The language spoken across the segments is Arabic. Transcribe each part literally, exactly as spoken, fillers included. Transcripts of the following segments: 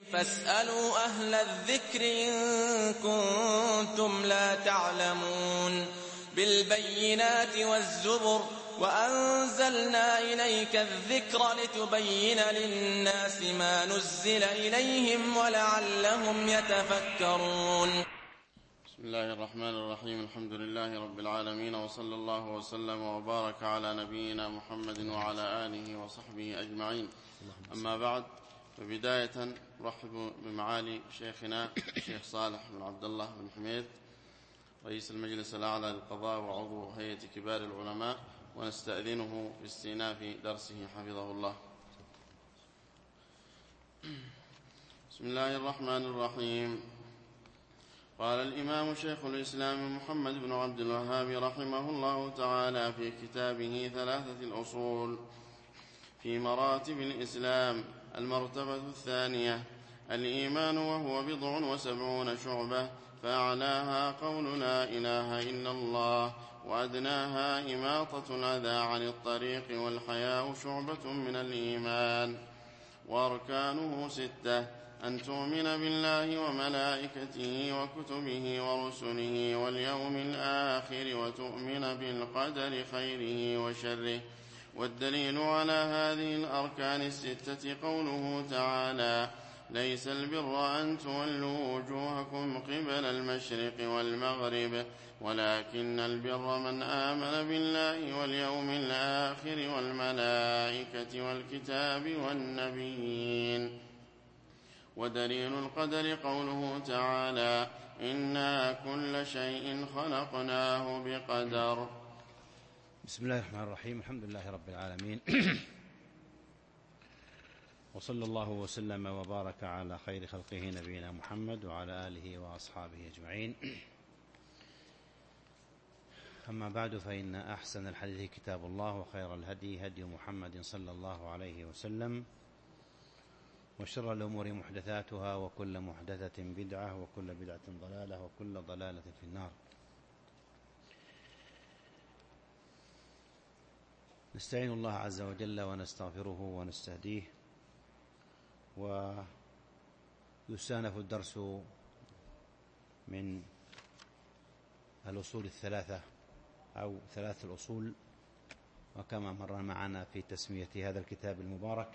فاسألوا أهل الذكر إن كنتم لا تعلمون بالبينات والزبر وأنزلنا إليك الذكر لتبين للناس ما نزل إليهم ولعلهم يتفكرون. بسم الله الرحمن الرحيم. الحمد لله رب العالمين، وصلى الله وسلم وبارك على نبينا محمد وعلى آله وصحبه أجمعين. أما بعد، فبداية نرحب بمعالي شيخنا الشيخ صالح بن عبد الله بن حميد، رئيس المجلس الأعلى للقضاء وعضو هيئة كبار العلماء، ونستأذنه في استئناف درسه حفظه الله. بسم الله الرحمن الرحيم. قال الإمام شيخ الإسلام محمد بن عبد الوهاب رحمه الله تعالى في كتابه ثلاثة الأصول في مراتب الإسلام: المرتبة الثانية الإيمان، وهو بضع وسبعون شعبة، فأعلاها قول لا إله إلا الله، وأدناها إماطة الأذى عن الطريق، والحياء شعبة من الإيمان. وأركانه ستة: أن تؤمن بالله وملائكته وكتبه ورسله واليوم الآخر، وتؤمن بالقدر خيره وشره. والدليل على هذه الأركان الستة قوله تعالى: ليس البر أن تولوا وجوهكم قبل المشرق والمغرب، ولكن البر من آمن بالله واليوم الآخر والملائكة والكتاب والنبيين. ودليل القدر قوله تعالى: إنا كل شيء خلقناه بقدر. بسم الله الرحمن الرحيم. الحمد لله رب العالمين، وصلى الله وسلم وبارك على خير خلقه نبينا محمد وعلى آله وأصحابه أجمعين. أما بعد، فإن أحسن الحديث كتاب الله، وخير الهدي هدي محمد صلى الله عليه وسلم، وشر الأمور محدثاتها، وكل محدثة بدعة، وكل بدعة ضلالة، وكل ضلالة في النار. نستعين الله عز وجل ونستغفره ونستهديه، ويستأنف الدرس من الأصول الثلاثة أو ثلاث الأصول، وكما مر معنا في تسمية هذا الكتاب المبارك.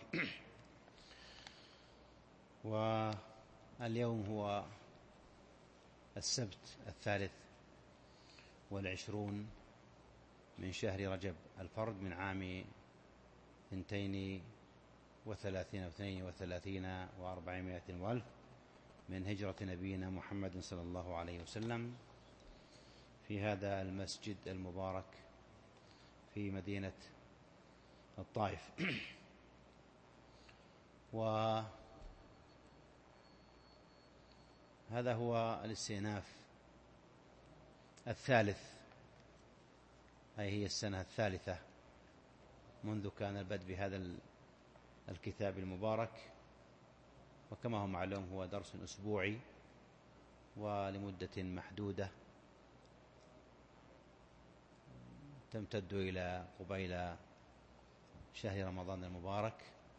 واليوم هو السبت الثالث والعشرون من شهر رجب الفرد من عام اثنتين وثلاثين واثنين وثلاثين وأربعمائة والف من هجرة نبينا محمد صلى الله عليه وسلم، في هذا المسجد المبارك في مدينة الطائف. وهذا هو الاستئناف الثالث، أي هي السنة الثالثة منذ كان البدء بهذا الكتاب المبارك. وكما هو معلوم، هو درس أسبوعي ولمدة محدودة تمتد إلى قبيل شهر رمضان المبارك،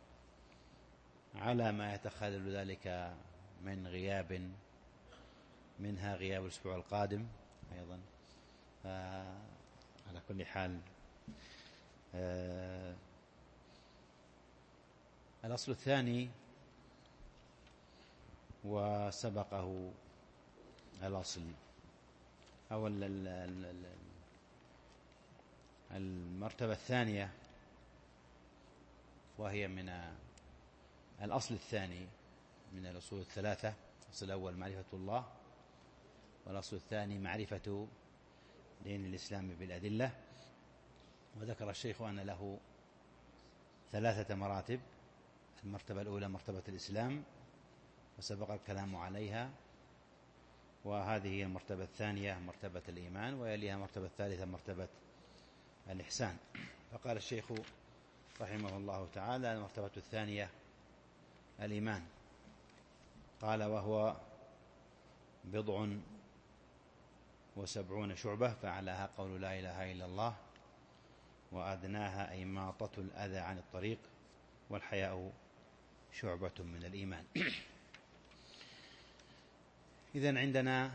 على ما يتخلل ذلك من غياب، منها غياب الأسبوع القادم أيضا. على كل حال، آه الأصل الثاني وسبقه الأصل أو المرتبة الثانية، وهي من الأصل الثاني من الأصول الثلاثة. الأصل الأول معرفة الله، والأصل الثاني معرفة دين الإسلام بالأدلة. وذكر الشيخ أن له ثلاثة مراتب: المرتبة الأولى مرتبة الإسلام، وسبق الكلام عليها، وهذه هي المرتبة الثانية مرتبة الإيمان، ويليها مرتبة الثالثة مرتبة الإحسان. فقال الشيخ رحمه الله تعالى: المرتبة الثانية الإيمان. قال: وهو بضع وسبعون شعبة، فأعلاها قول لا إله إلا الله، وأدناها إماطة الأذى عن الطريق، والحياء شعبة من الإيمان. إذن عندنا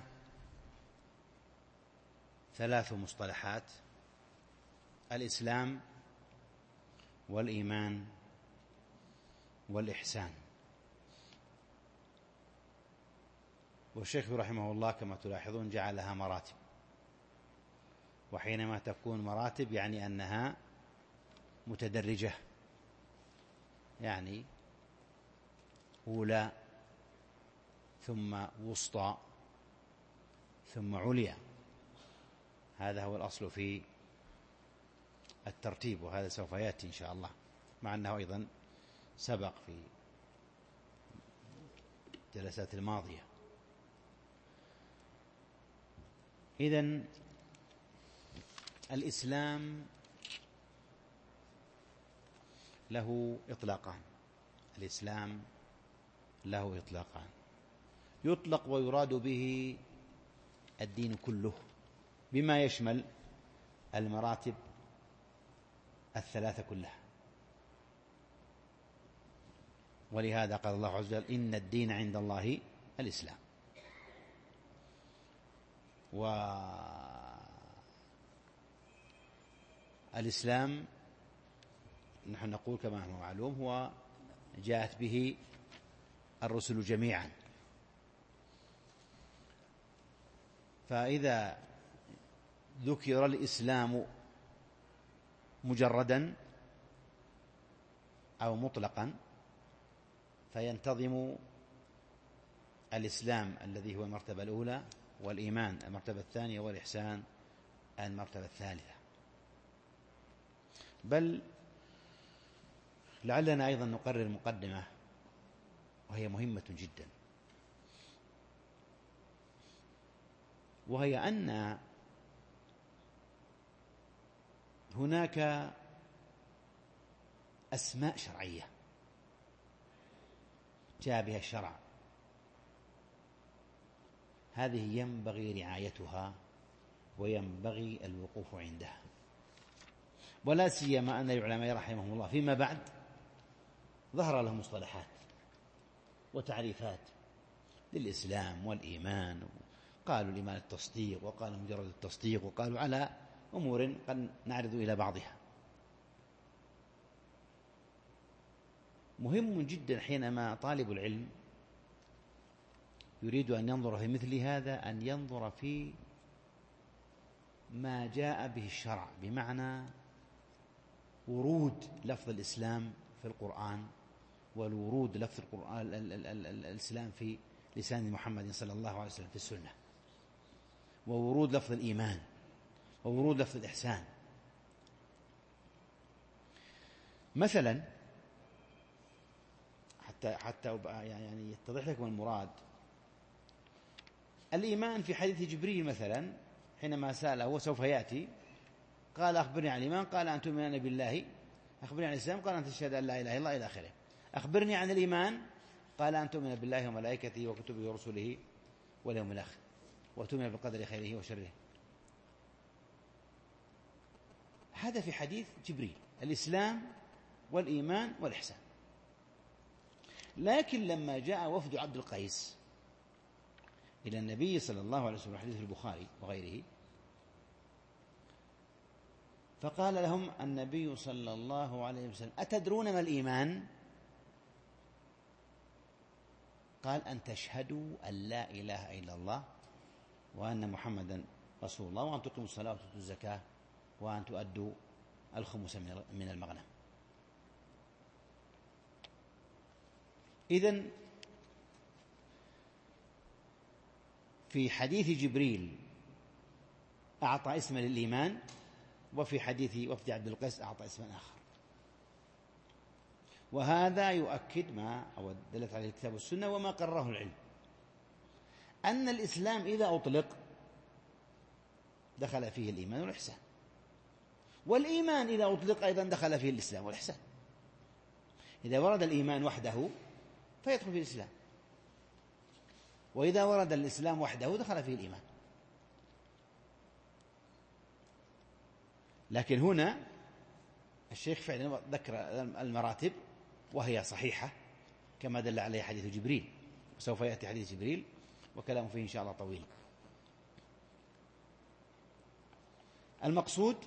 ثلاث مصطلحات: الإسلام والإيمان والإحسان. والشيخ رحمه الله كما تلاحظون جعلها مراتب، وحينما تكون مراتب يعني أنها متدرجة، يعني أولى ثم وسطى ثم عليا. هذا هو الأصل في الترتيب، وهذا سوف يأتي إن شاء الله، مع أنه أيضا سبق في الجلسات الماضية. إذن الإسلام له إطلاقان، الإسلام له إطلاقان، يطلق ويراد به الدين كله بما يشمل المراتب الثلاثة كلها. ولهذا قال الله عز وجل: إن الدين عند الله الإسلام. والإسلام نحن نقول كما هو معلوم هو جاءت به الرسل جميعا، فإذا ذكر الإسلام مجردا أو مطلقا فينتظم الإسلام الذي هو المرتبة الأولى، والإيمان المرتبة الثانية، والإحسان المرتبة الثالثة. بل لعلنا أيضا نقرر مقدمة وهي مهمة جدا، وهي أن هناك أسماء شرعية جاء بها الشرع، هذه ينبغي رعايتها وينبغي الوقوف عندها، ولا سيما أن العلماء رحمهم الله فيما بعد ظهر لهم مصطلحات وتعريفات للإسلام والإيمان، قالوا الإيمان التصديق، وقالوا مجرد التصديق، وقالوا على أمور قد نعرض إلى بعضها. مهم جدا حينما طالب العلم يريد أن ينظر في مثل هذا أن ينظر في ما جاء به الشرع، بمعنى ورود لفظ الإسلام في القرآن، والورود لفظ القرآن الإسلام في لسان محمد صلى الله عليه وسلم في السنة، وورود لفظ الإيمان، وورود لفظ الإحسان. مثلا حتى حتى يعني يتضح لكم المراد، الإيمان في حديث جبريل مثلا حينما سأله وسوف يأتي قال: أخبرني عن الإيمان، قال: أن تؤمن بالله. أخبرني عن الإسلام، قال: أن تشهد أن لا إله إلا الله، إلى آخره. أخبرني عن الإيمان، قال: أن تؤمن بالله وملائكته وكتبه ورسله واليوم الآخر، وتؤمن بالقدر خيره وشره. هذا في حديث جبريل، الإسلام والإيمان والإحسان. لكن لما جاء وفد عبد القيس إلى النبي صلى الله عليه وسلم، حديث البخاري وغيره، فقال لهم النبي صلى الله عليه وسلم: أتدرون ما الإيمان؟ قال: أن تشهدوا أن لا إله إلا الله وأن محمدا رسول الله، وأن تقيموا الصلاة وتؤتوا الزكاة، وأن تؤدوا الخمس من المغنم. إذن في حديث جبريل أعطى اسما للإيمان، وفي حديث وفد عبد القيس أعطى اسما آخر. وهذا يؤكد ما أو دلت عليه الكتاب والسنة وما قرره العلم، أن الإسلام إذا أطلق دخل فيه الإيمان والإحسان، والإيمان إذا أطلق أيضا دخل فيه الإسلام والإحسان. إذا ورد الإيمان وحده فيدخل فيه الإسلام، وإذا ورد الإسلام وحده دخل فيه الإيمان. لكن هنا الشيخ فعلا ذكر المراتب وهي صحيحة كما دل عليه حديث جبريل، وسوف يأتي حديث جبريل، وكلام فيه إن شاء الله طويل. المقصود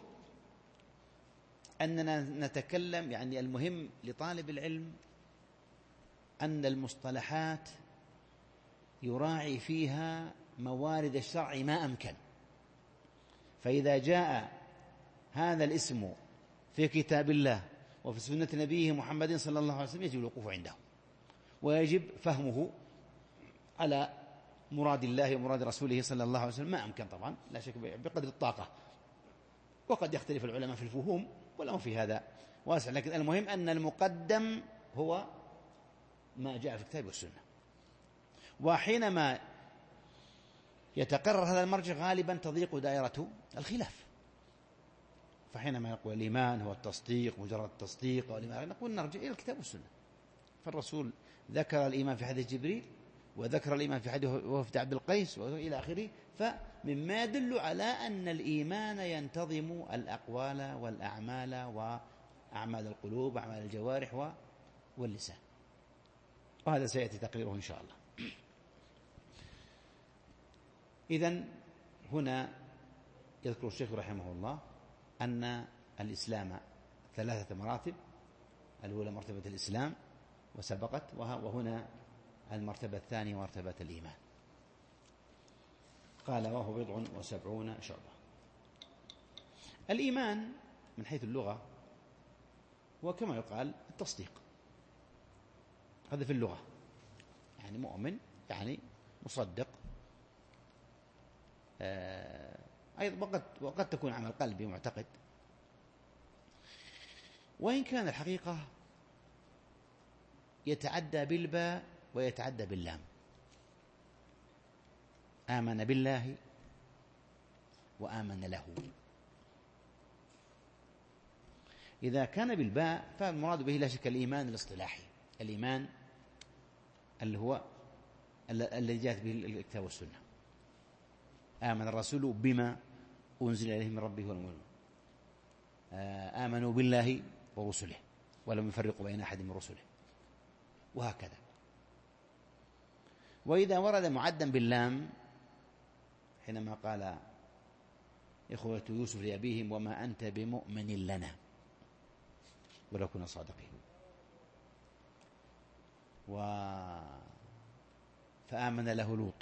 أننا نتكلم، يعني المهم لطالب العلم أن المصطلحات يراعي فيها موارد الشرع ما أمكن. فإذا جاء هذا الاسم في كتاب الله وفي سنة نبيه محمد صلى الله عليه وسلم يجب الوقوف عنده، ويجب فهمه على مراد الله ومراد رسوله صلى الله عليه وسلم ما أمكن، طبعا لا شك بقدر الطاقة، وقد يختلف العلماء في الفهوم والأمر في هذا واسع، لكن المهم أن المقدم هو ما جاء في الكتاب والسنة. وحينما يتقرر هذا المرجع غالبا تضيق دائرة الخلاف، فحينما يقول الإيمان هو التصديق مجرد التصديق والإيمان، نقول نرجع إلى الكتاب والسنة. فالرسول ذكر الإيمان في حديث جبريل، وذكر الإيمان في حديث وفد عبد القيس وإلى آخره، فمما يدل على أن الإيمان ينتظم الأقوال والأعمال وأعمال القلوب وأعمال الجوارح واللسان، وهذا سيأتي تقريره إن شاء الله. إذن هنا يذكر الشيخ رحمه الله أن الإسلام ثلاثة مراتب، الأولى مرتبة الإسلام وسبقت، وهنا المرتبة الثانية مرتبة الإيمان. قال وهو بضع وسبعون شعبة. الإيمان من حيث اللغة وكما يقال التصديق، هذا في اللغة، يعني مؤمن يعني مصدق. أيضا وقد, وقد تكون عمل قلبي معتقد، وإن كان الحقيقة يتعدى بالباء ويتعدى باللام. آمن بالله وآمن له. إذا كان بالباء فالمراد به لا شك الإيمان الاصطلاحي، الإيمان اللي هو الذي جاءت به الكتاب والسنة. آمن الرسول بما أنزل إليه من ربه والمؤمنون، آمنوا بالله ورسله ولم يفرقوا بين أحد من رسله، وهكذا. وإذا ورد معدا باللام حينما قال إخوة يوسف لأبيهم وما أنت بمؤمن لنا ولو كنا صادقين، و فآمن له لوط.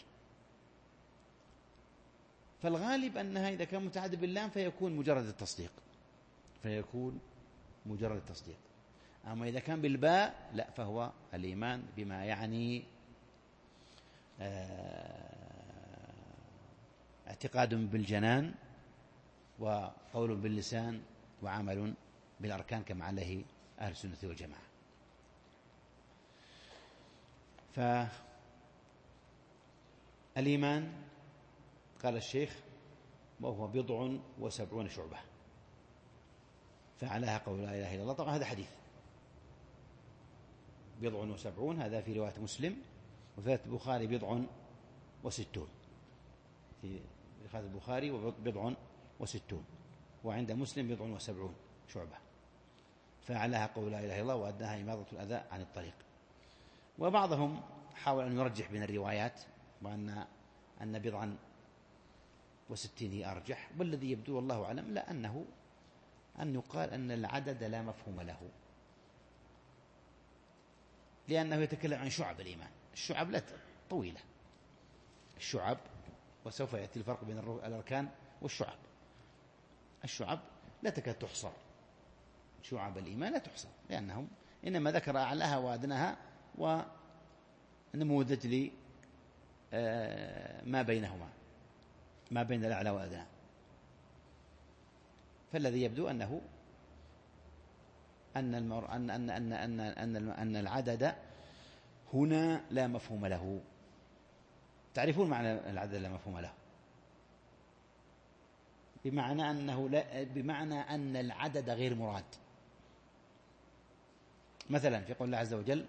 فالغالب أنها إذا كان متعدد باللام فيكون مجرد التصديق، فيكون مجرد التصديق. أما إذا كان بالباء لا، فهو الإيمان بما يعني اعتقاد بالجنان وقول باللسان وعمل بالأركان كما عليه أهل السنة والجماعة. فالإيمان قال الشيخ وهو بضع وسبعون شعبة، فعلاها قول لا إله إلا الله. طبعا هذا حديث بضع وسبعون، هذا في رواية مسلم، وفي البخاري بضع وستون، في رواية البخاري وبضع وستون، وعند مسلم بضع وسبعون شعبة. فعلاها قول لا إله إلا الله وأدناها إماطة الأذى عن الطريق. وبعضهم حاول أن يرجح بين الروايات وأن أن بضعا وستين هي أرجح، والذي يبدو والله أعلم لا أنه أن يقال أن العدد لا مفهوم له، لأنه يتكلم عن شعب الإيمان. الشعب لا طويلة، الشعب، وسوف يأتي الفرق بين الأركان والشعب. الشعب لا تكاد تحصر، شعب الإيمان لا تحصر، لأنهم إنما ذكر أعلاها وأدناها ونموذج لي ما بينهما، ما بين الأعلى والأدنى. فالذي يبدو أنه أن المر... أن أن أن أن أن أن العدد هنا لا مفهوم له. تعرفون معنى العدد لا مفهوم له؟ بمعنى أنه لا بمعنى أن العدد غير مراد. مثلا في قول الله عز وجل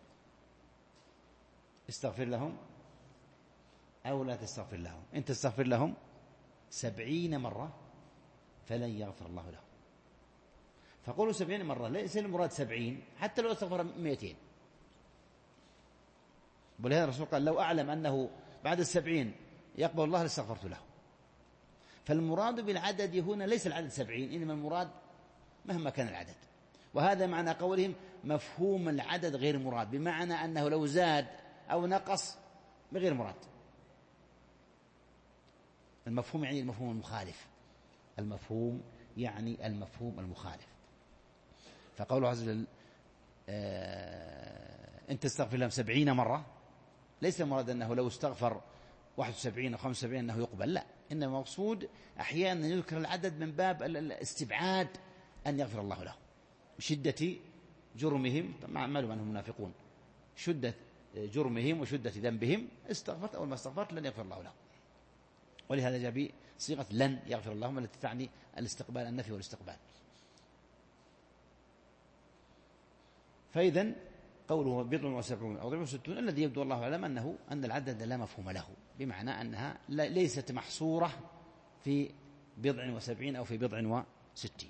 استغفر لهم أو لا تستغفر لهم، إن تستغفر لهم سبعين مرة فلن يغفر الله لهم. فقولوا سبعين مرة ليس المراد سبعين، حتى لو استغفر مئتين. ولهذا الرسول قال لو أعلم أنه بعد السبعين يقبل الله لاستغفرت له. فالمراد بالعدد هنا ليس العدد سبعين، إنما المراد مهما كان العدد. وهذا معنى قولهم مفهوم العدد غير مراد، بمعنى أنه لو زاد أو نقص بغير مراد. المفهوم يعني المفهوم المخالف، المفهوم يعني المفهوم المخالف. فقوله عز وجل آه إن تستغفر لهم سبعين مرة، ليس المراد أنه لو استغفر واحد وسبعين أو خمس وسبعين أنه يقبل، لا، إنما مقصود أحيانا يذكر العدد من باب الاستبعاد أن يغفر الله له شدة جرمهم. معلوم أنهم منافقون، شدة جرمهم وشدة ذنبهم، استغفرت أول ما استغفرت لن يغفر الله له. ولهذا جاء بصيغة لن يغفر الله التي تعني الاستقبال، النفي والاستقبال. فإذن قوله بضع وسبعون أو بضع وستون الذي يبدو الله أعلم أنه أن العدد لا مفهوم له، بمعنى أنها ليست محصورة في بضع وسبعين أو في بضع وستين.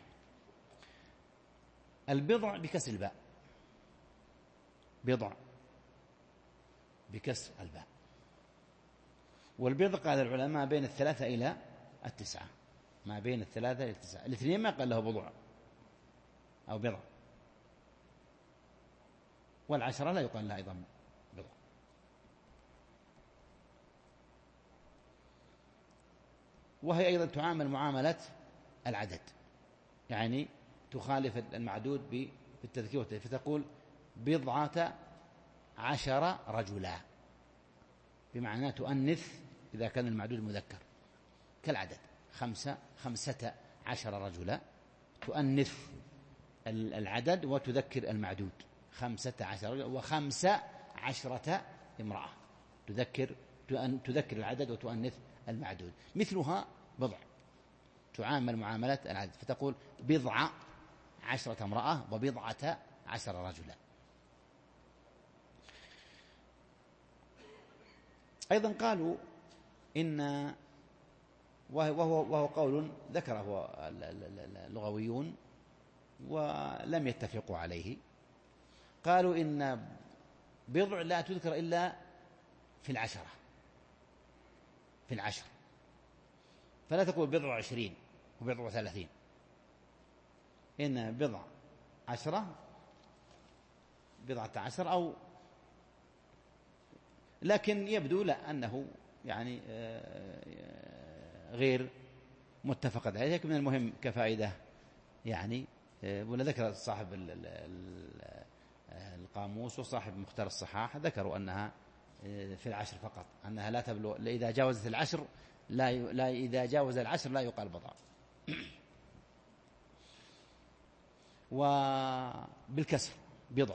البضع بكسر الباء، بضع بكسر الباء. والبضع قال العلماء بين الثلاثة إلى التسعة، ما بين الثلاثة إلى التسعة. الاثنين ما قال له بضع أو بضع، والعشرة لا يقال لها أيضا بضع. وهي أيضا تعامل معاملة العدد، يعني تخالف المعدود بالتذكير والتأنيث، فتقول بضعة عشر رجلا، بمعنى تؤنث إذا كان المعدود مذكر، كالعدد خمسة خمسة عشر رجلا، تؤنث العدد وتذكر المعدود خمسة عشر رجلا، وخمسة عشرة امرأة، تذكر تذكر العدد وتؤنث المعدود. مثلها بضع، تعامل معاملة العدد، فتقول بضع عشرة امرأة وبضعة عشر رجلا. أيضا قالوا إن وهو, وهو قول ذكره اللغويون ولم يتفقوا عليه، قالوا إن بضع لا تذكر إلا في العشرة، في العشر، فلا تقول بضع عشرين وبضع ثلاثين، إن بضع عشرة بضعة عشر أو، لكن يبدو لا أنه يعني غير متفق عليه. لكن من المهم كفائدة يعني، ولا ذكر صاحب القاموس وصاحب مختار الصحاح ذكروا أنها في العشر فقط، أنها لا تبلغ إذا جاوزت العشر، لا, لا إذا جاوز العشر لا يقال بضع. وبالكسر بضع.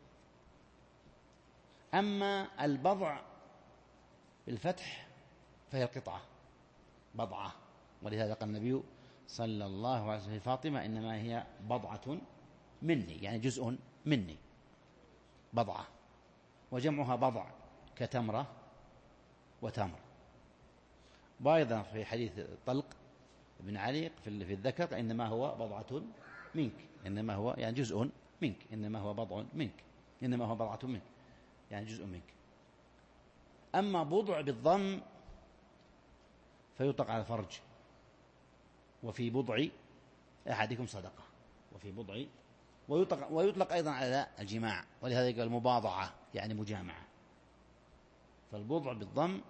أما البضع بالفتح فهي القطعة بضعة، ولهذا قال النبي صلى الله عليه وسلم فاطمة إنما هي بضعة مني، يعني جزء مني، بضعة. وجمعها بضع كتمرة وتمر. وأيضا في حديث طلق بن علي في الذكر إنما هو بضعة منك، إنما هو يعني جزء منك، إنما هو بضع منك، إنما هو بضعة منك يعني جزء منك. أما بضع بالضم فيطلق على الفرج، وفي بضع أحدكم صدقة، وفي بضع ويطلق, ويطلق أيضا على الجماع، ولهذا يقال المباضعة يعني مجامعة. فالبضع بالضم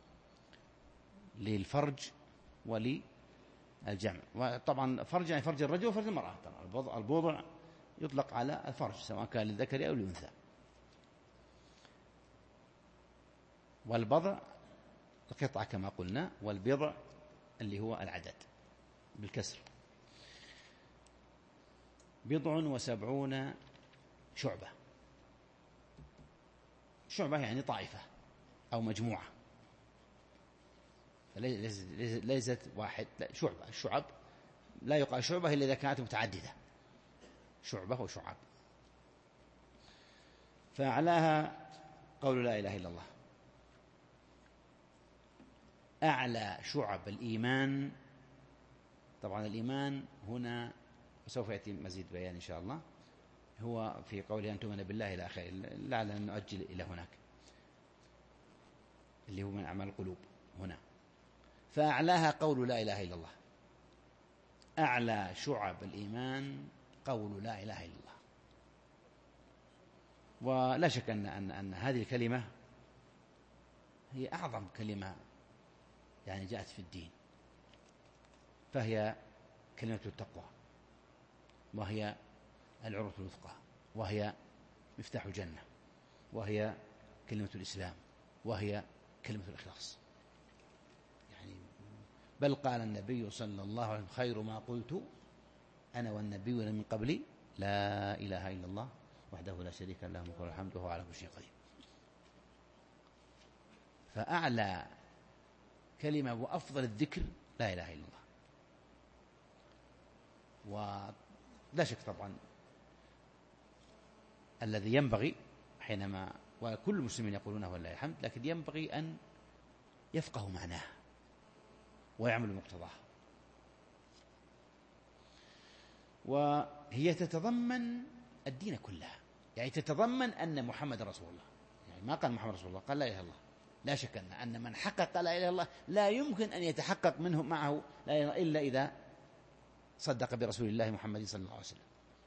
للفرج وللجمع. وطبعا فرج يعني فرج الرجل وفرج المرأة. طبعا البضع يطلق على الفرج سواء كان للذكر أو للأنثى. والبضع القطعة كما قلنا، والبضع اللي هو العدد بالكسر. بضع وسبعون شعبة، شعبة يعني طائفة أو مجموعة، ليست واحد، لا شعبة. الشعب لا يقال شعبة إلا إذا كانت متعددة، شعبة وشعب. فأعلاها قول لا إله إلا الله. أعلى شعب الإيمان، طبعا الإيمان هنا وسوف يأتي مزيد بيان إن شاء الله، هو في قوله أن تؤمن بالله إلى آخره، لعل أن نؤجل إلى هناك. اللي هو من أعمال القلوب هنا. فأعلاها قول لا إله إلا الله. أعلى شعب الإيمان قول لا إله إلا الله. ولا شك أن, أن, أن هذه الكلمة هي أعظم كلمة يعني جاءت في الدين، فهي كلمة التقوى، وهي العروة الوثقى، وهي مفتاح الجنة، وهي كلمة الإسلام، وهي كلمة الإخلاص. يعني بل قال النبي صلى الله عليه وسلم: خير ما قلت أنا والنبيون من قبلي لا إله إلا الله وحده لا شريك له له الملك وله الحمد وهو على كل شيء قدير. فأعلى كلمة وأفضل الذكر لا إله إلا الله. ولا شك طبعا الذي ينبغي حينما، وكل المسلمين يقولونه ولله الحمد، لكن ينبغي أن يفقهوا معناه ويعملوا مقتضاه. وهي تتضمن الدين كله، يعني تتضمن أن محمد رسول الله. يعني ما قال محمد رسول الله، قال لا إله إلا الله. لا شك أن أن من حقق لا إله إلا الله لا يمكن أن يتحقق منه معه لا إله إلا إذا صدق برسول الله محمد صلى الله عليه وسلم.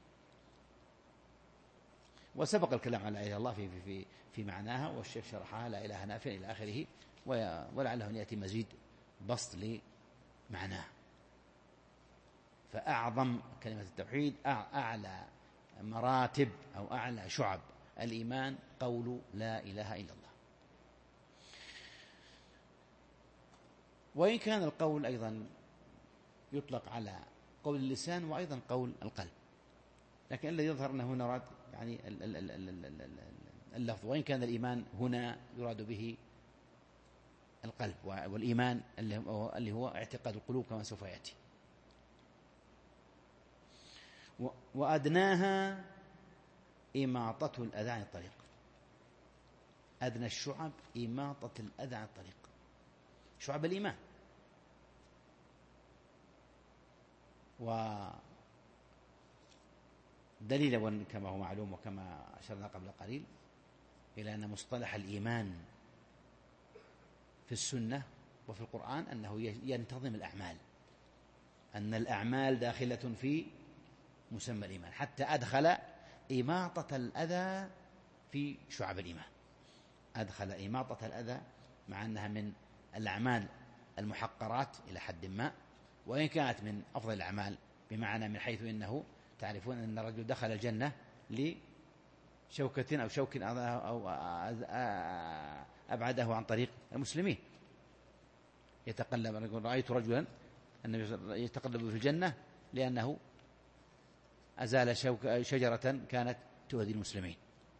وسبق الكلام على لا إله إلا الله في في في معناها، والشيخ شرحها لا إله نافع إلى آخره، ولعله أن يأتي مزيد بسط لمعناه. فأعظم كلمة التوحيد، أعلى مراتب أو أعلى شعب الإيمان قول لا إله إلا الله. وإن كان القول أيضا يطلق على قول اللسان وأيضا قول القلب، لكن الذي يظهر أنه هنا راد يعني اللفظ، وإن كان الإيمان هنا يراد به القلب، والإيمان اللي هو اعتقاد القلوب كما سوف يأتي. وأدناها إماطة الأذى عن الطريق. أدنى الشعب إماطة الأذى عن الطريق، شعب الإيمان. ودليل كما هو معلوم وكما أشرنا قبل قليل إلى أن مصطلح الإيمان في السنة وفي القرآن أنه ينتظم الأعمال، أن الأعمال داخلة في مسمى الإيمان، حتى أدخل إماطة الأذى في شعب الإيمان. أدخل إماطة الأذى مع أنها من الأعمال المحقرات إلى حد ما، وإن كانت من أفضل الأعمال، بمعنى من حيث إنه تعرفون أن الرجل دخل الجنة لشوكة أو شوك أو أبعده عن طريق المسلمين. يتقلب، رأيت رجلا النبي يتقلب في الجنة لأنه أزال شوك شجرة كانت تؤذي المسلمين.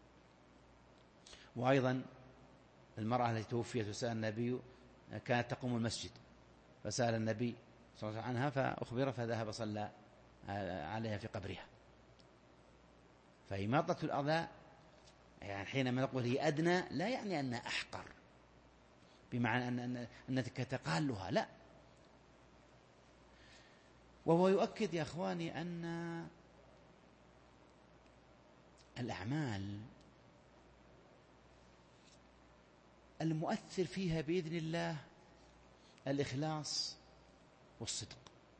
وأيضا المرأة التي توفيت وسأل النبي، كانت تقوم المسجد فسأل النبي صلى الله عليه وسلم عنها فأخبر، فذهب صلى عليها في قبرها. فإماطة الأذى يعني حينما نقول هي أدنى لا يعني أنها أحقر بمعنى أن أنك تقالها، لا. وهو يؤكد يا أخواني أن الأعمال المؤثر فيها بإذن الله الإخلاص والصدق.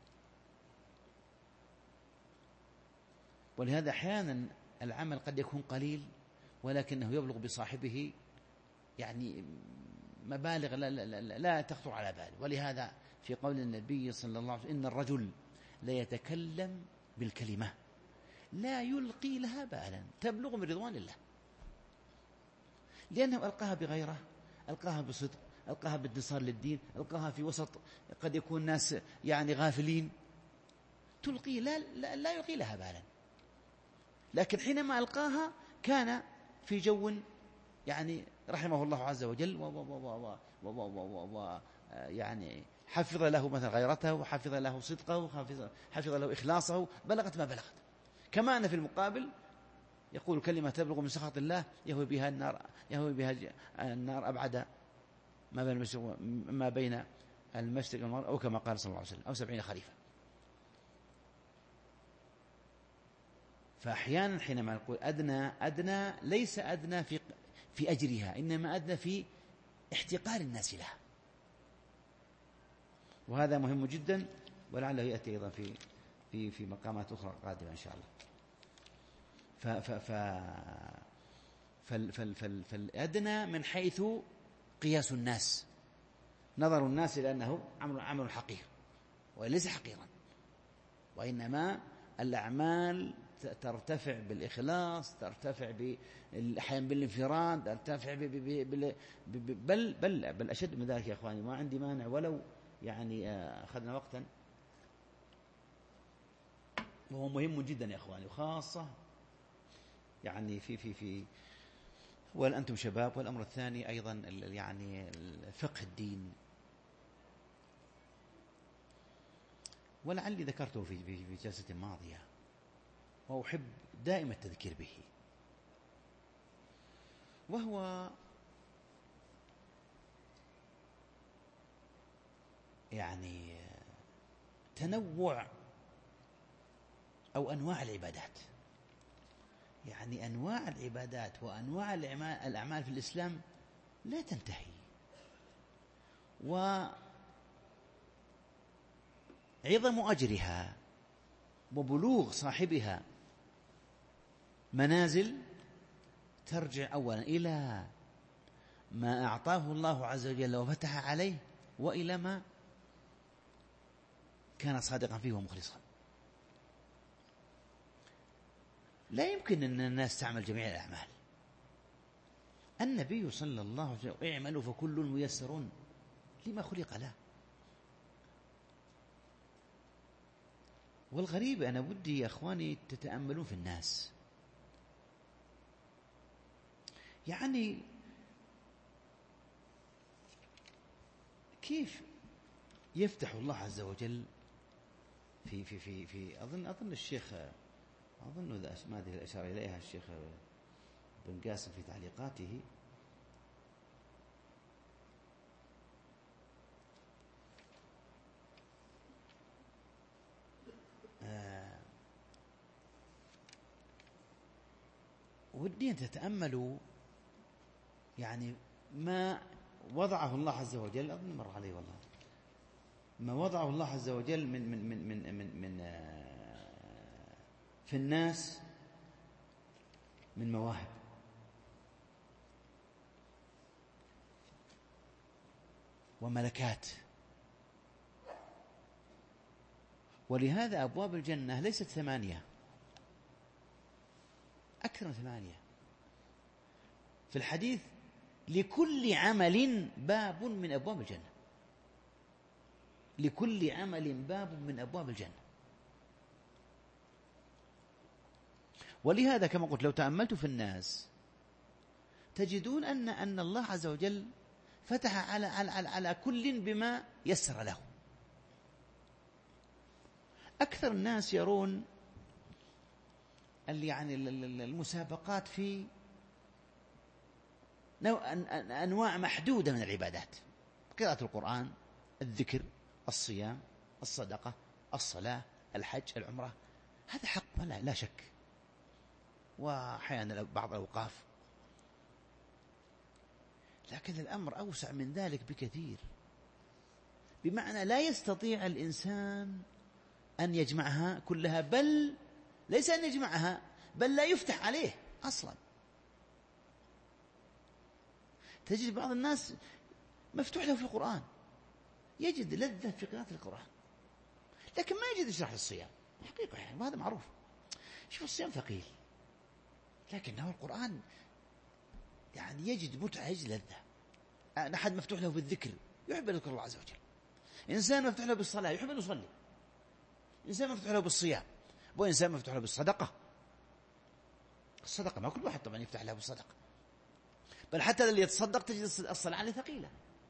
ولهذا أحيانا العمل قد يكون قليل ولكنه يبلغ بصاحبه يعني مبالغ لا, لا, لا, لا تخطر على بال. ولهذا في قول النبي صلى الله عليه وسلم: إن الرجل لا يتكلم بالكلمة لا يلقي لها بالا تبلغ من رضوان الله، لأنه ألقاها بغيره، ألقاها بصدق، ألقاها بانتصار للدين، ألقاها في وسط قد يكون ناس يعني غافلين، تلقي لا, لا, لا يلقي لها بالا. لكن حينما ألقاها كان في جو يعني رحمه الله عز وجل، ويعني حفظ له مثلا غيرته، وحفظ له صدقه، وحفظ حفظ له إخلاصه، بلغت ما بلغت. كما أن في المقابل يقول كلمة تبلغ من سخط الله يهوي بها النار، يهوي بها النار أبعد ما بين المشرق ما بين المشرق والمغرب، أو كما قال صلى الله عليه وسلم، أو سبعين خريفا. فأحيانا حينما نقول أدنى، أدنى ليس أدنى في في أجرها، إنما أدنى في احتقار الناس لها، وهذا مهم جدا، ولعله يأتي أيضا في في في مقامات أخرى قادمة إن شاء الله. ف ف ف فال فال فال فالأدنى من حيث قياس الناس، نظر الناس إلى أنه عمل عمل حقير، وليس حقيرا، وإنما الأعمال ترتفع بالإخلاص، ترتفع أحيانا بالانفراد، ترتفع بل بل بل بل أشد من ذلك يا أخواني. ما عندي مانع ولو يعني أخذنا وقتا، وهو مهم جدا يا أخواني، وخاصة يعني في في في وأنتم شباب. والأمر الثاني أيضا يعني فقه الدين، ولعلي ذكرته في في جلسة ماضية، وأحب دائما التذكير به، وهو يعني تنوع أو أنواع العبادات. يعني أنواع العبادات وأنواع الأعمال في الإسلام لا تنتهي، وعظم أجرها وبلوغ صاحبها منازل ترجع أولا إلى ما أعطاه الله عز وجل وفتح عليه، وإلى ما كان صادقا فيه ومخلصا. لا يمكن أن الناس تعمل جميع الأعمال. النبي صلى الله عليه وسلم اعملوا فكل ميسر لما خلق له. والغريب أنا ودي يا أخواني تتأملون في الناس، يعني كيف يفتح الله عز وجل في في في في أظن أظن الشيخ أظن ذا ما أدري أشار إليها الشيخ بن قاسم في تعليقاته، آه ودي أن تتأملوا يعني ما وضعه الله عز وجل. أظن مر عليه والله ما وضعه الله عز وجل من من من من من, من آه في الناس من مواهب، وملكات. ولهذا أبواب الجنة ليست ثمانية، أكثر من ثمانية. في الحديث لكل عمل باب من أبواب الجنة، لكل عمل باب من أبواب الجنة. ولهذا كما قلت لو تأملت في الناس تجدون أن أن الله عز وجل فتح على على على كل بما يسر له. أكثر الناس يرون يعني المسابقات في أنواع محدودة من العبادات، قراءة القرآن، الذكر، الصيام، الصدقة، الصلاة، الحج، العمرة، هذا حق لا, لا شك، وأحيانا بعض الأوقاف. لكن الأمر أوسع من ذلك بكثير، بمعنى لا يستطيع الإنسان أن يجمعها كلها، بل ليس أن يجمعها بل لا يفتح عليه أصلا. تجد بعض الناس مفتوح له في القرآن، يجد لذة في قراءة القرآن، لكن ما يجد يشرح الصيام حقيقة يعني، وهذا معروف. شوف الصيام ثقيل، لكنه القرآن يعني يجد متعة، يجد لذة. أحد مفتوح له بالذكر يحب أن يذكر الله عز وجل، إنسان مفتوح له بالصلاة يحب أن يصلي، إنسان مفتوح له بالصيام، وإنسان مفتوح له بالصدقة. الصدقة ما كل واحد طبعا يفتح له بالصدقة، بل حتى اللي يتصدق تجد الصلاة عليه ثقيلة.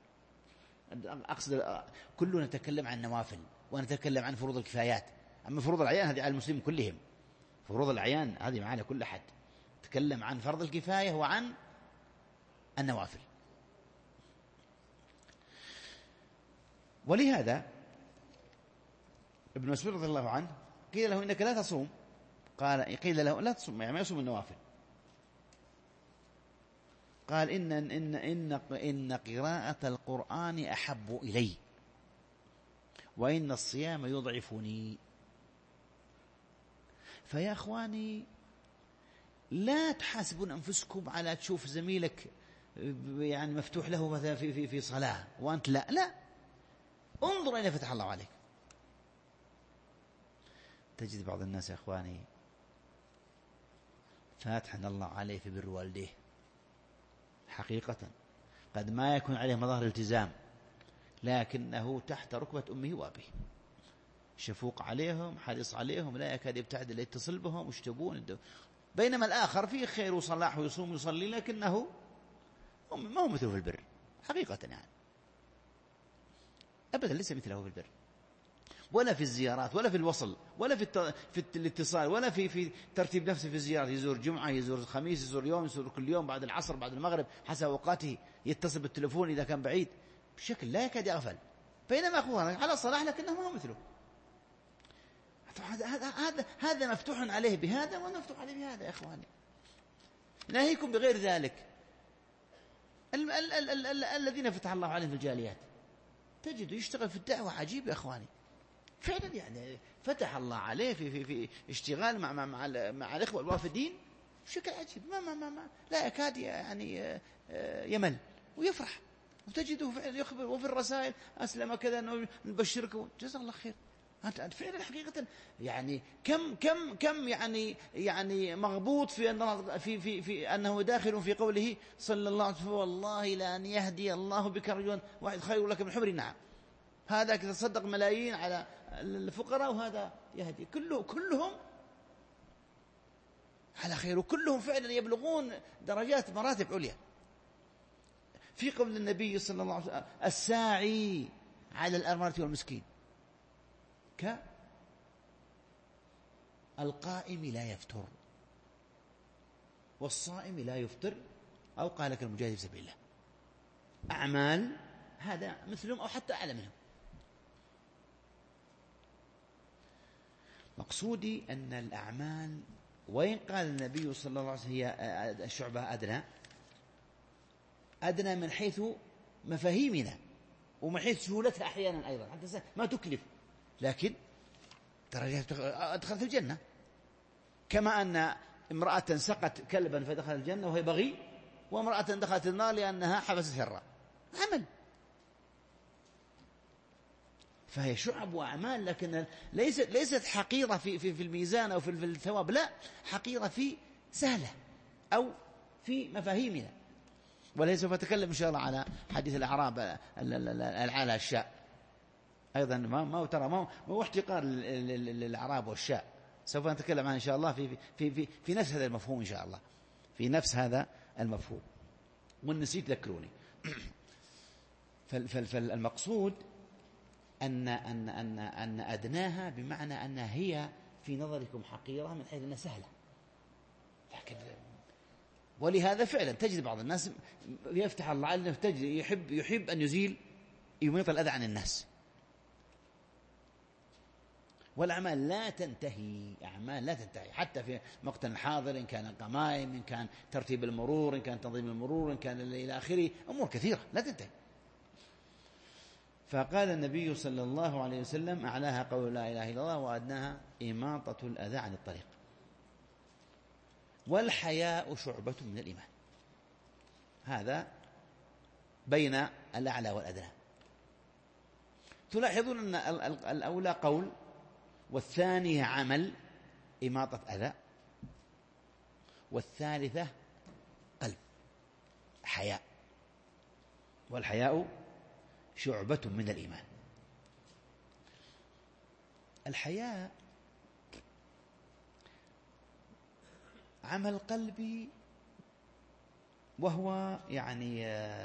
أقصد كلنا نتكلم عن النوافل ونتكلم عن فروض الكفايات، أما فروض الأعيان هذه على المسلمين كلهم، فروض الأعيان هذه معنا كل أحد. تكلم عن فرض الكفاية وعن النوافل. ولهذا ابن مسعود رضي الله عنه قيل له إنك لا تصوم، قال قيل له لا تصوم يعني ما يصوم النوافل، قال إن إن إن إن قراءة القرآن أحب إلي، وإن الصيام يضعفني. فيا أخواني لا تحاسبون أنفسكم على تشوف زميلك يعني مفتوح له مثلا في في في صلاة وأنت لا لا انظر أين فتح الله عليك. تجد بعض الناس يا أخواني فاتحنا الله عليه في بر والديه حقيقة، قد ما يكون عليه مظاهر الالتزام لكنه تحت ركبة أمه وأبيه، شفوق عليهم، حريص عليهم، لا يكاد يبتعد إلا يتصل بهم ويشتبون. بينما الآخر فيه خير وصلاح ويصوم ويصلي لكنه ما هو مثله في البر حقيقة، يعني أبدا ليس مثله في البر، ولا في الزيارات، ولا في الوصل، ولا في في الاتصال، ولا في في ترتيب نفسه في الزيارات. يزور جمعة، يزور الخميس، يزور يوم، يزور كل يوم، بعد العصر، بعد المغرب، حسب أوقاته، يتصل بالتلفون إذا كان بعيد بشكل لا يكاد يغفل. بينما أخوانك على صلاح لكنه ما هو مثله. هذا هذا هذا مفتوح عليه بهذا وأنا مفتوح عليه بهذا. يا إخواني ناهيكم بغير ذلك ال ال ال ال ال الذين فتح الله عليهم في الجاليات تجده يشتغل في الدعوة عجيب يا إخواني فعلا، يعني فتح الله عليه في في في اشتغال مع مع مع, مع الإخوة الوافدين بشكل عجيب، ما ما ما, ما لا يكاد يعني يمل ويفرح، وتجده فعلا يخبر وفي الرسائل أسلم كذا نبشركم جزاه الله خير. أنت فعلا حقيقة يعني كم كم كم يعني يعني مغبوط في أن في في في أنه داخل في قوله صلى الله عليه وسلم والله لأن يهدي الله بك رجلا واحد خير لك من حمر النعم. هذا يتصدق ملايين على الفقراء وهذا يهدي، كله كلهم على خير، وكلهم فعلا يبلغون درجات مراتب عليا. في قول النبي صلى الله عليه وسلم الساعي على الأرملة والمسكين كالقائم لا يفتر والصائم لا يفطر، أو قال كالمجاهد في سبيل الله. أعمال هذا مثلهم أو حتى أعلى منهم. مقصودي أن الأعمال وإن قال النبي صلى الله عليه وسلم هي الشعبة أدنى أدنى من حيث مفاهيمنا ومن حيث سهولتها أحيانا أيضا حتى ما تكلف، لكن درجات أدخلت الجنة، كما أن امرأة سقت كلبا فدخل الجنة وهي بغي، وامرأة دخلت النار لأنها حبست هرة. عمل، فهي شعب وأعمال، لكن ليست ليست حقيرة في في في الميزان أو في الثواب، لا، حقيرة في سهلة أو في مفاهيمنا. وليس سوف أتكلم إن شاء الله على حديث الأعراب على الشاء أيضا، ما ما ترى ما هو احتقار للأعراب والشاء، سوف نتكلم عنه إن شاء الله في في في في نفس هذا المفهوم إن شاء الله، في نفس هذا المفهوم. وإن نسيت ذكروني. فالمقصود أن أن أن أن أدناها بمعنى أنها هي في نظركم حقيرة من حيث أنها سهلة، لكن ولهذا فعلا تجد بعض الناس يفتح الله عليه تجد يحب يحب أن يزيل يميط الأذى عن الناس. والأعمال لا تنتهي، أعمال لا تنتهي حتى في مقتل الحاضر، إن كان القمائم، إن كان ترتيب المرور، إن كان تنظيم المرور، إن كان إلى آخره، أمور كثيرة لا تنتهي. فقال النبي صلى الله عليه وسلم أعلاها قول لا إله إلا الله وأدناها إماطة الأذى عن الطريق. والحياء شعبة من الإيمان. هذا بين الأعلى والأدنى. تلاحظون أن الأولى قول والثانية عمل إماطة أذى، والثالثة قلب حياء. والحياء شعبة من الإيمان. الحياء عمل قلبي، وهو يعني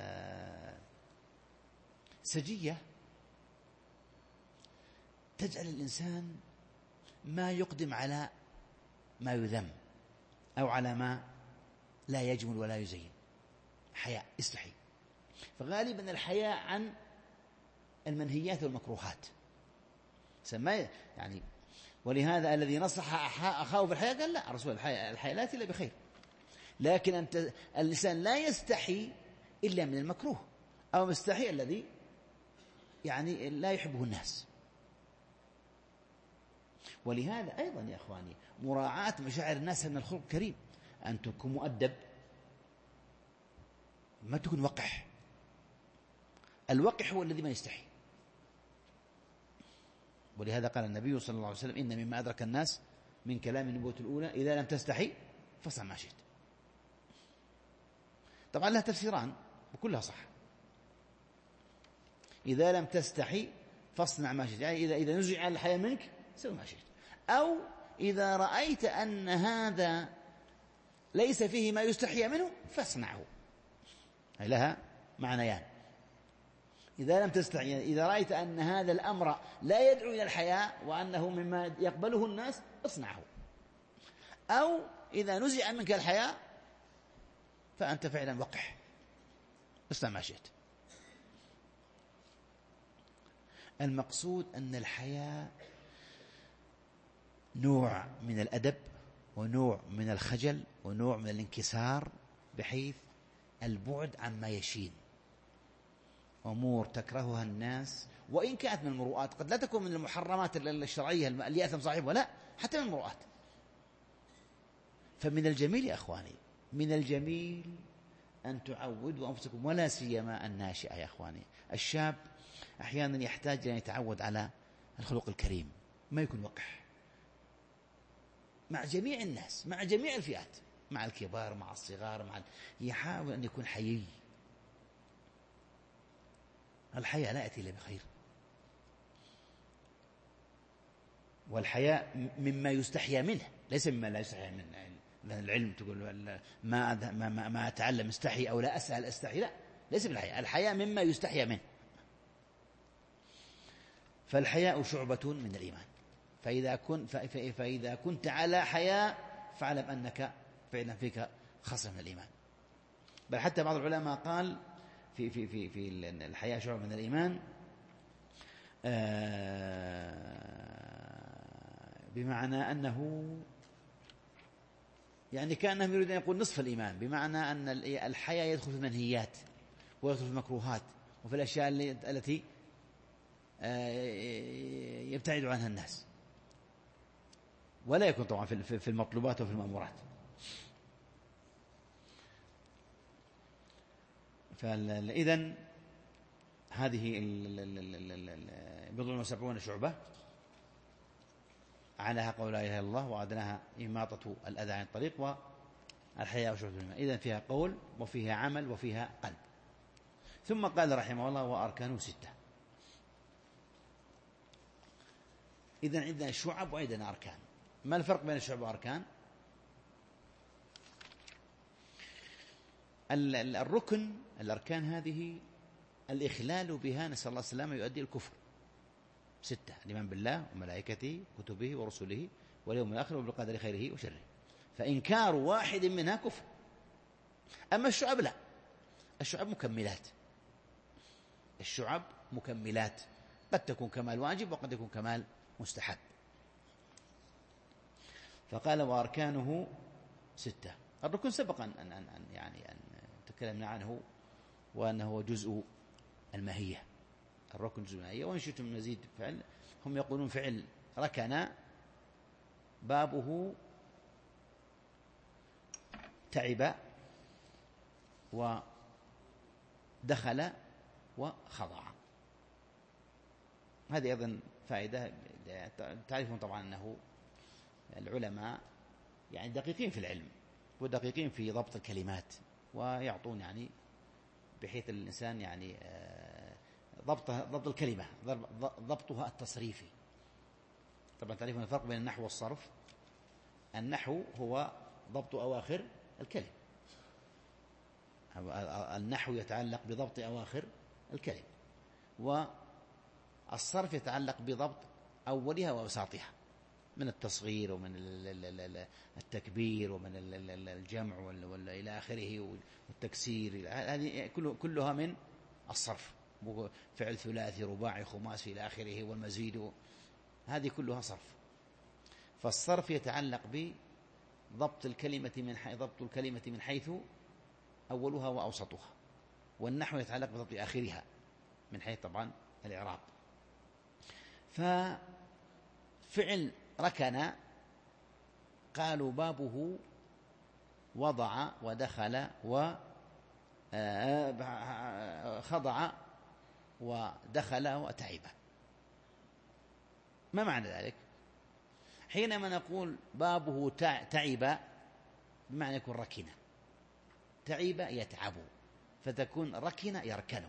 سجية تجعل الإنسان ما يقدم على ما يذم أو على ما لا يجمل ولا يزين. حياء، استحي. فغالبا الحياء عن المنهيات والمكروهات سماه يعني. ولهذا الذي نصح أخاه في الحياة قال لا رسول الحياة الحياة لا إلا بخير، لكن أنت الإنسان لا يستحي إلا من المكروه أو مستحي الذي يعني لا يحبه الناس. ولهذا أيضا يا أخواني مراعاة مشاعر الناس من الخلق الكريم، أن تكون مؤدب، ما تكون وقح. الوقح هو الذي ما يستحي. ولهذا قال النبي صلى الله عليه وسلم: إن مما أدرك الناس من كلام النبوة الأولى إذا لم تستحي فاصنع ما شئت. طبعا لها تفسيران وكلها صح. إذا لم تستحي فاصنع ما شئت، يعني إذا إذا نزع الحياة منك سوي ما شئت، أو إذا رأيت أن هذا ليس فيه ما يستحي منه فاصنعه. هي لها معنيان. إذا لم تستحي، إذا رأيت أن هذا الأمر لا يدعو إلى الحياة وأنه مما يقبله الناس اصنعه، أو إذا نزع منك الحياة فأنت فعلا وقح، اصنع ما شئت. المقصود أن الحياة نوع من الأدب ونوع من الخجل ونوع من الانكسار، بحيث البعد عما يشين، أمور تكرهها الناس وإن كانت من المروءات، قد لا تكون من المحرمات الشرعية اللي يأثم صاحبها، لا، حتى من المروءات. فمن الجميل يا أخواني، من الجميل أن تعودوا أنفسكم، ولا سيما الناشئة يا أخواني. الشاب أحيانا يحتاج أن يتعود على الخلق الكريم، ما يكون وقح مع جميع الناس، مع جميع الفئات، مع الكبار مع الصغار، مع ال... يحاول أن يكون حيي. الحياء لا يأتي إلا بخير، والحياء مما يستحيا منه ليس مما لا يستحيا منه. يعني العلم تقول ما ما ما, ما أتعلم استحي أو لا أسأل استحي، لا، ليس بالحياء. الحياء مما يستحيا منه. فالحياء شعبة من الإيمان، فإذا كنت فإذا كنت على حياء فاعلم أنك فعلا فيك خصلة من الإيمان. بل حتى بعض العلماء قال في في في في الحياء شعبة من الإيمان، بمعنى أنه يعني كأنهم يريد أن يقول نصف الإيمان، بمعنى أن الحياء يدخل في المنهيات ويدخل في المكروهات وفي الأشياء التي يبتعد عنها الناس، ولا يكون طبعا في المطلوبات وفي المأمورات. فإذن هذه بضع وسبعون شعبة، أعلاها قول لا إله إلا الله وأدناها إماطة الأذى عن الطريق، والحياء شعبة من الإيمان. إذن فيها قول وفيها عمل وفيها قلب. ثم قال رحمه الله: وأركانه ستة. إذن عندنا شعب وعندنا أركان. ما الفرق بين الشعب والأركان؟ الركن، الأركان هذه الإخلال بها نسأل الله السلامة يؤدي الكفر. ستة: الإيمان بالله وملائكته وكتبه ورسله واليوم الآخر وبالقدر خيره وشره. فإنكار واحد منها كفر. أما الشعب لا، الشعب مكملات. الشعب مكملات، قد تكون كمال واجب وقد يكون كمال مستحب. فقال: وأركانه ستة. الركن سبق أن, أن, أن يعني أن تكلمنا عنه، وأنه جزء الماهية. الركن جزء الماهية. وإن شئتم نزيد فعل، هم يقولون فعل ركن بابه تعب ودخل وخضع. هذه أيضا فائدة. تعرفون طبعا أنه العلماء يعني دقيقين في العلم ودقيقين في ضبط الكلمات، ويعطون يعني بحيث الإنسان يعني ضبط ضبط الكلمة، ضبطها التصريفي. طبعا تعرفون الفرق بين النحو والصرف. النحو هو ضبط أواخر الكلم، النحو يتعلق بضبط أواخر الكلم، والصرف يتعلق بضبط أولها وأوساطها، من التصغير ومن التكبير ومن الجمع إلى آخره والتكسير. هذه كلها من الصرف. فعل ثلاثي رباعي خماسي إلى آخره والمزيد، هذه كلها صرف. فالصرف يتعلق ضبط الكلمة من حيث ضبط الكلمة من حيث أولها وأوسطها، والنحو يتعلق بضبط آخرها من حيث طبعا الإعراب. ففعل ركن قالوا بابه وضع ودخل وخضع ودخل وتعب. ما معنى ذلك؟ حينما نقول بابه تعب بمعنى يكون ركن، تعب يتعب، فتكون ركن يركن.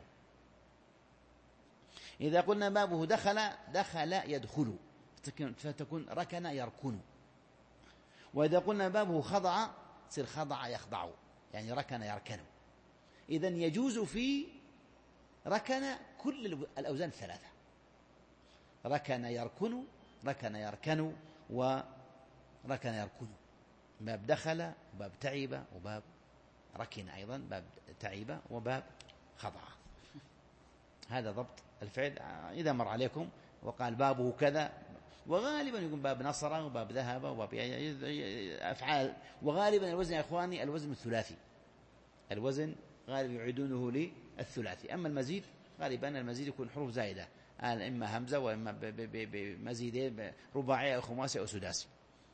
إذا قلنا بابه دخل دخل يدخل، فتكون ركن يركن. وإذا قلنا بابه خضع تصير خضع يخضع، يعني ركن يركن. إذن يجوز في ركن كل الأوزان الثلاثة، ركن يركن، ركن يركن، وركن يركن. باب دخل وباب تعب وباب ركن أيضا، باب تعب وباب خضع. هذا ضبط الفعل إذا مر عليكم وقال بابه كذا. وغالبا يقول باب نصر وباب ذهب وباب أفعال، وغالبا الوزن يا إخواني الوزن الثلاثي، الوزن غالبا يعيدونه للثلاثي. أما المزيد غالبا المزيد يكون حروف زائدة، إما همزة وإما بمزيدين رباعي أو خماسي أو سداسي،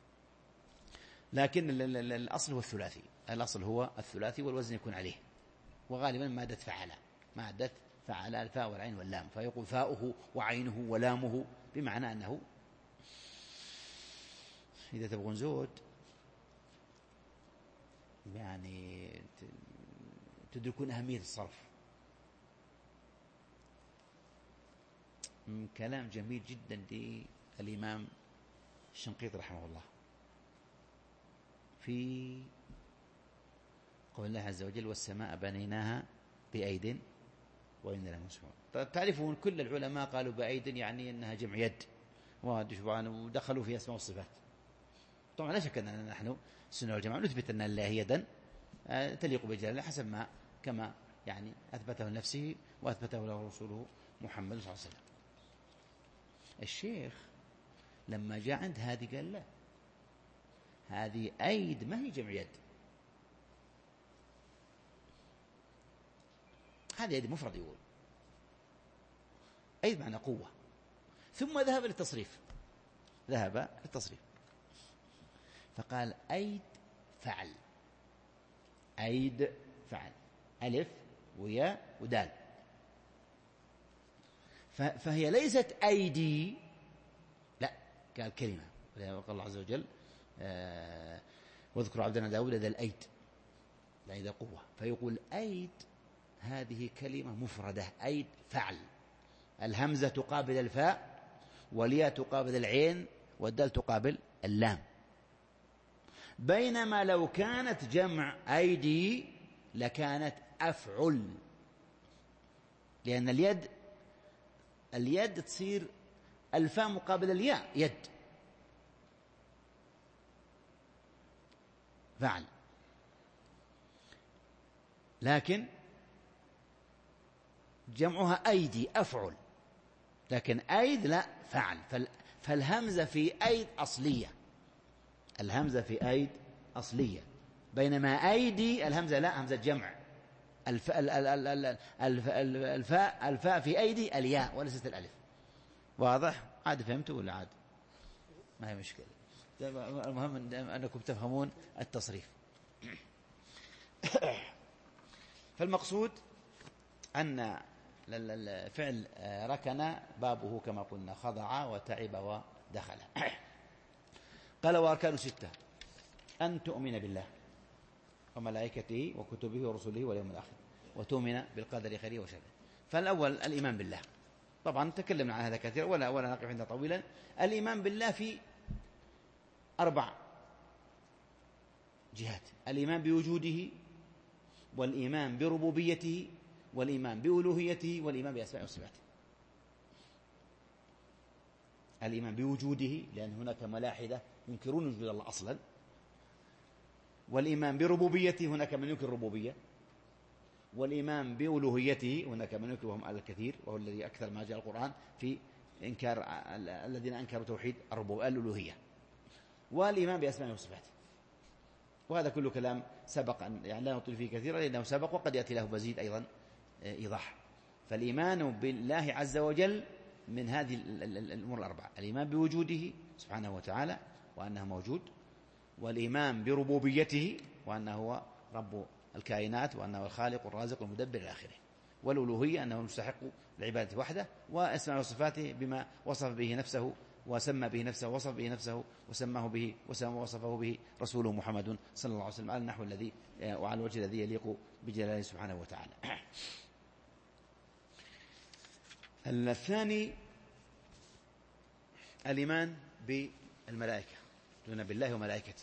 لكن الأصل هو الثلاثي، الأصل هو الثلاثي والوزن يكون عليه. وغالبا مادة فعل، مادة فعل الفاء والعين واللام، فيقول فاؤه وعينه ولامه، بمعنى أنه إذا تبغون زود يعني تدركون أهمية الصرف. من كلام جميل جدا للإمام الشنقيطي رحمه الله في قول الله عز وجل والسماء بنيناها بأيد وإنا لموسعون. تعرفون كل العلماء قالوا بأيد يعني أنها جمع يد، ودخلوا في أسماء والصفات. طبعا لا شك أننا نحن السنة والجماعة نثبت أن الله يدا تليق بجلاله حسب ما كما يعني أثبته لنفسه وأثبته له رسوله محمد صلى الله عليه وسلم. الشيخ لما جاء عند هذه قال لا، هذه أيد ما هي جمع يد، هذه يد مفرد يقول، أيد معنى قوة. ثم ذهب للتصريف، ذهب للتصريف فقال أيد فعل، أيد فعل، ألف وياء ودال، فهي ليست أيدي، لا، قال كلمة. قال الله عز وجل آه واذكر عبدنا داود ذا الأيد، الأيد قوة، فيقول أيد هذه كلمة مفردة، أيد فعل، الهمزة تقابل الفاء، والياء تقابل العين، والدال تقابل اللام. بينما لو كانت جمع أيدي لكانت أفعل، لأن اليد اليد تصير الفاء مقابل الياء يد، فعل. لكن جمعها أيدي أفعل، لكن أيد لا فعل. فالهمزة في أيد أصلية، الهمزة في أيد أصلية، بينما أيدي الهمزة لا، همزة جمع. الفاء الفاء في أيدي الياء وليست الألف. واضح؟ عاد فهمتوا ولا عاد؟ ما هي مشكلة، المهم أنكم تفهمون التصريف. فالمقصود أن الفعل ركن بابه كما قلنا خضع وتعب ودخل. قال وأركان ستة: أن تؤمن بالله وملائكته وكتبه ورسله واليوم الآخر، وتؤمن بالقدر خيره وشره. فالأول الإيمان بالله، طبعا تكلمنا عن هذا كثيرا ولا ولا نقف عنده طويلا. الإيمان بالله في أربع جهات: الإيمان بوجوده، والإيمان بربوبيته، والإيمان بألوهيته، والإيمان بأسمائه وصفاته. الإيمان بوجوده لأن هناك ملاحدة ينكرون وجود الله أصلا، والإيمان بربوبيته هناك من ينكر الربوبية، والإيمان بألوهيته هناك من ينكرهم على الكثير، وهو الذي أكثر ما جاء القرآن في إنكار الذين أنكروا توحيد الألوهية، والإيمان بأسمائه وصفاته. وهذا كله كلام سبق أن يعني لا نطيل فيه كثيرا لأنه سبق، وقد يأتي له مزيد أيضا إيضاح. فالإيمان بالله عز وجل من هذه الأمور الأربعة: الإيمان بوجوده سبحانه وتعالى وأنه موجود، والإيمان بربوبيته وأنه هو رب الكائنات وأنه الخالق والرازق والمدبر إلى آخره، والألوهية أنه المستحق للعبادة وحده، وأسماء وصفاته بما وصف به نفسه وسمى به نفسه ووصف به نفسه وسماه به وصفه به رسوله محمد صلى الله عليه وسلم على النحو الذي وعلى الوجه الذي يليق بجلاله سبحانه وتعالى. الثاني الإيمان بالملائكة، دون بالله وملائكته.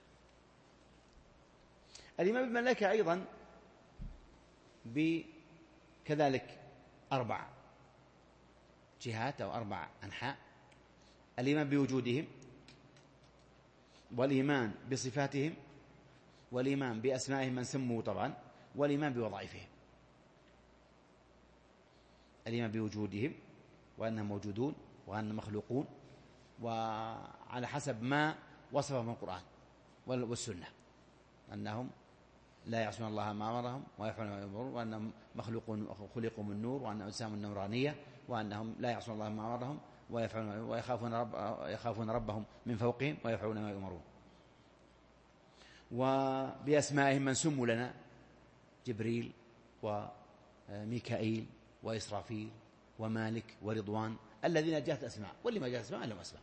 الإيمان بالملائكة أيضا بكذلك أربع جهات أو أربع أنحاء: الإيمان بوجودهم، والإيمان بصفاتهم، والإيمان بأسمائهم من سموا طبعا، والإيمان بوظائفهم. الإيمان بوجودهم وأنهم موجودون وأنهم مخلوقون وعلى حسب ما وصفهم القرآن والسنة، أنهم لا يعصون الله ما أمرهم ويفعلون ما يؤمرون، وأنهم مخلوقون خلقوا من نور، وأنهم أجسام نورانية، وأنهم لا يعصون الله ما أمرهم ويفعلون ويخافون رب يخافون ربهم من فوقهم ويفعلون ما يؤمرون. وبأسمائهم من سموا لنا: جبريل وميكائيل وإسرافيل ومالك ورضوان، الذين جاءت أسماء، واللي ما جاءت أسماء لهم أسماء.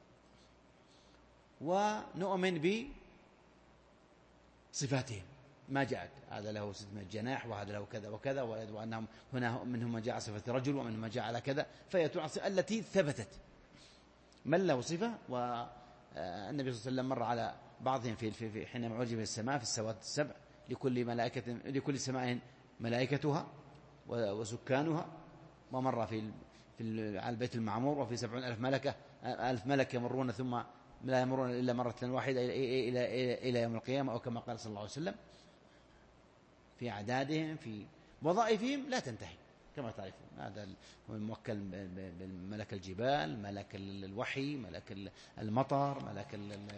ونؤمن بصفاتهم، ما جاءت هذا له ستمائة جناح وهذا له كذا وكذا، وأنهم هنا منهم من جاء صفة رجل ومنهم من جاء على كذا، فيأتون التي ثبتت من له صفة. والنبي صلى الله عليه وسلم مر على بعضهم في في حينما عرج في السماء في السماوات السبع: لكل ملائكة لكل سماء ملائكتها وسكانها. ومر في في على البيت المعمور وفي سبعون ألف ملكة ألف ملك يمرون ثم لا يمرون إلا مرة واحدة إلى إلى إلى يوم القيامة، أو كما قال صلى الله عليه وسلم. في أعدادهم، في وظائفهم لا تنتهي كما تعرفون. هذا الموكل بملك الجبال، ملك الوحي، ملك المطر، ملك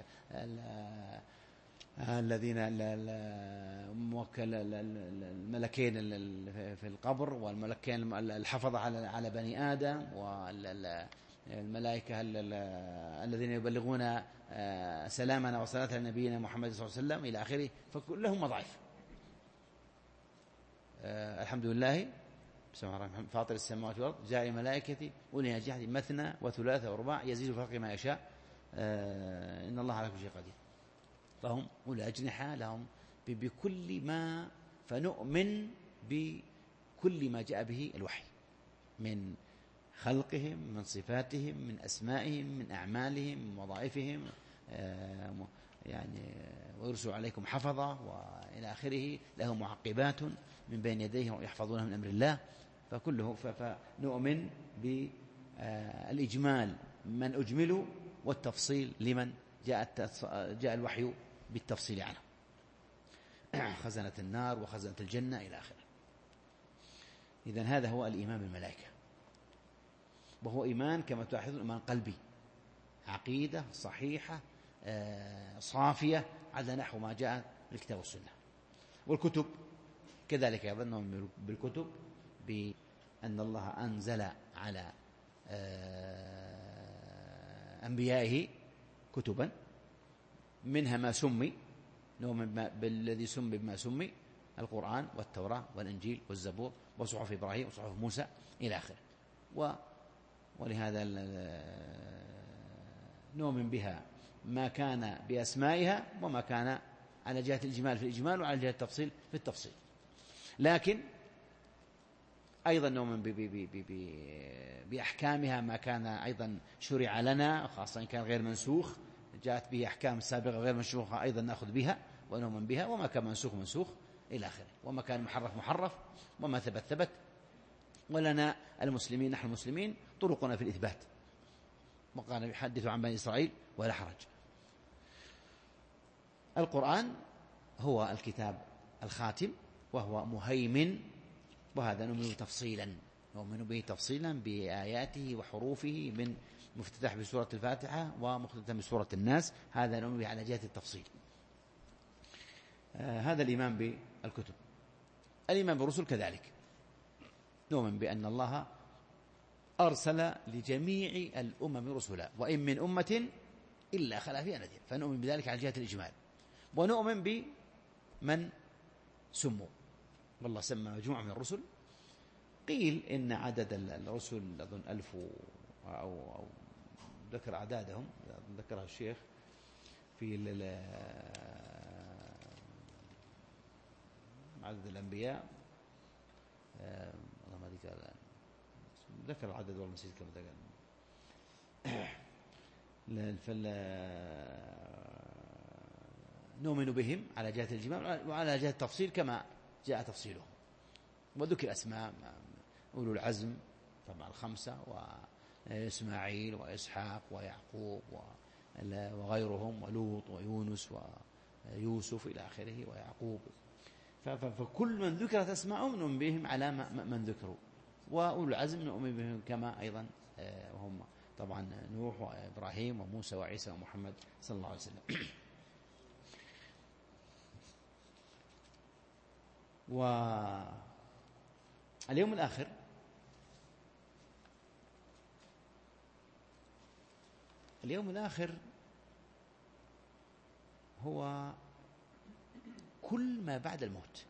الذين موكل الملكين في القبر، والملكين الحفظة على بني آدم، والملائكة الذين يبلغون سلامنا وصلاة نبينا محمد صلى الله عليه وسلم إلى آخره. فكلهم وظائف. الحمد لله بسم الله الرحمن الرحيم فاطر السماوات والأرض جاعل الملائكة أولي أجنحة مثنى وثلاث ورباع يزيد في الخلق ما يشاء إن الله على كل شيء قدير. فهم أولي أجنحة لهم بكل ما، فنؤمن بكل ما جاء به الوحي من خلقهم، من صفاتهم، من أسمائهم، من أعمالهم، من وظائفهم، يعني ويرسل عليكم حفظة وإلى آخره، له معقبات من بين يديه يحفظونه من أمر الله. فكله فنؤمن بالإجمال من أجمله، والتفصيل لمن جاء جاء الوحي بالتفصيل عنه: خزنة النار وخزنة الجنة إلى آخره. إذن هذا هو الإيمان بالملائكة، وهو إيمان كما تلاحظون إيمان قلبي، عقيدة صحيحة صافية على نحو ما جاء بالكتاب والسنة. والكتب كذلك يظنون بالكتب بأن الله أنزل على أنبيائه كتبا منها ما سمي، نؤمن بالذي سمي بما سمي: القرآن والتوراة والإنجيل والزبور وصحف إبراهيم وصحف موسى إلى آخره. ولهذا نؤمن بها ما كان بأسمائها وما كان على جهة الإجمال في الإجمال وعلى جهة التفصيل في التفصيل. لكن أيضا نؤمن بأحكامها ما كان أيضا شرع لنا، خاصة إن كان غير منسوخ، جاءت به أحكام سابقة غير منسوخة أيضا نأخذ بها ونؤمن بها، وما كان منسوخ منسوخ إلى آخره، وما كان محرف محرف، وما ثبت ثبت. ولنا المسلمين نحن المسلمين طرقنا في الإثبات، وقال يحدث عن بني إسرائيل ولا حرج. القرآن هو الكتاب الخاتم وهو مهيمن، وهذا نؤمن تفصيلا نؤمن به تفصيلا بآياته وحروفه، من مفتتح بسورة الفاتحة ومختتم بسورة الناس، هذا نؤمن به على جهة التفصيل. آه هذا الإيمان بالكتب. الإيمان بالرسل كذلك، نؤمن بأن الله أرسل لجميع الأمم رسلا، وإن من أمة إلا خلا فيها نذير، فنؤمن بذلك على جهة الإجمال. ونؤمن بمن سموا، والله سمى مجموعة من الرسل. قيل إن عدد الرسل أظن ألف أو, أو ذكر أعدادهم، ذكرها الشيخ في عدد الأنبياء، الله ما ذكر ذكر العدد والله نسيت كم ذكر. فال نؤمن بهم على جهة الإجمال وعلى جهة التفصيل كما جاء تفصيلهم، وذكر أسماء أولو العزم طبعا الخمسة، وإسماعيل وإسحاق ويعقوب وغيرهم، ولوط ويونس ويوسف إلى آخره ويعقوب. فكل من ذكرت أسماءهم نؤمن بهم على من ذكروا، وأولو العزم نؤمن بهم كما أيضا وهم طبعا نوح وإبراهيم وموسى وعيسى ومحمد صلى الله عليه وسلم. واليوم الآخر اليوم الآخر هو كل ما بعد الموت،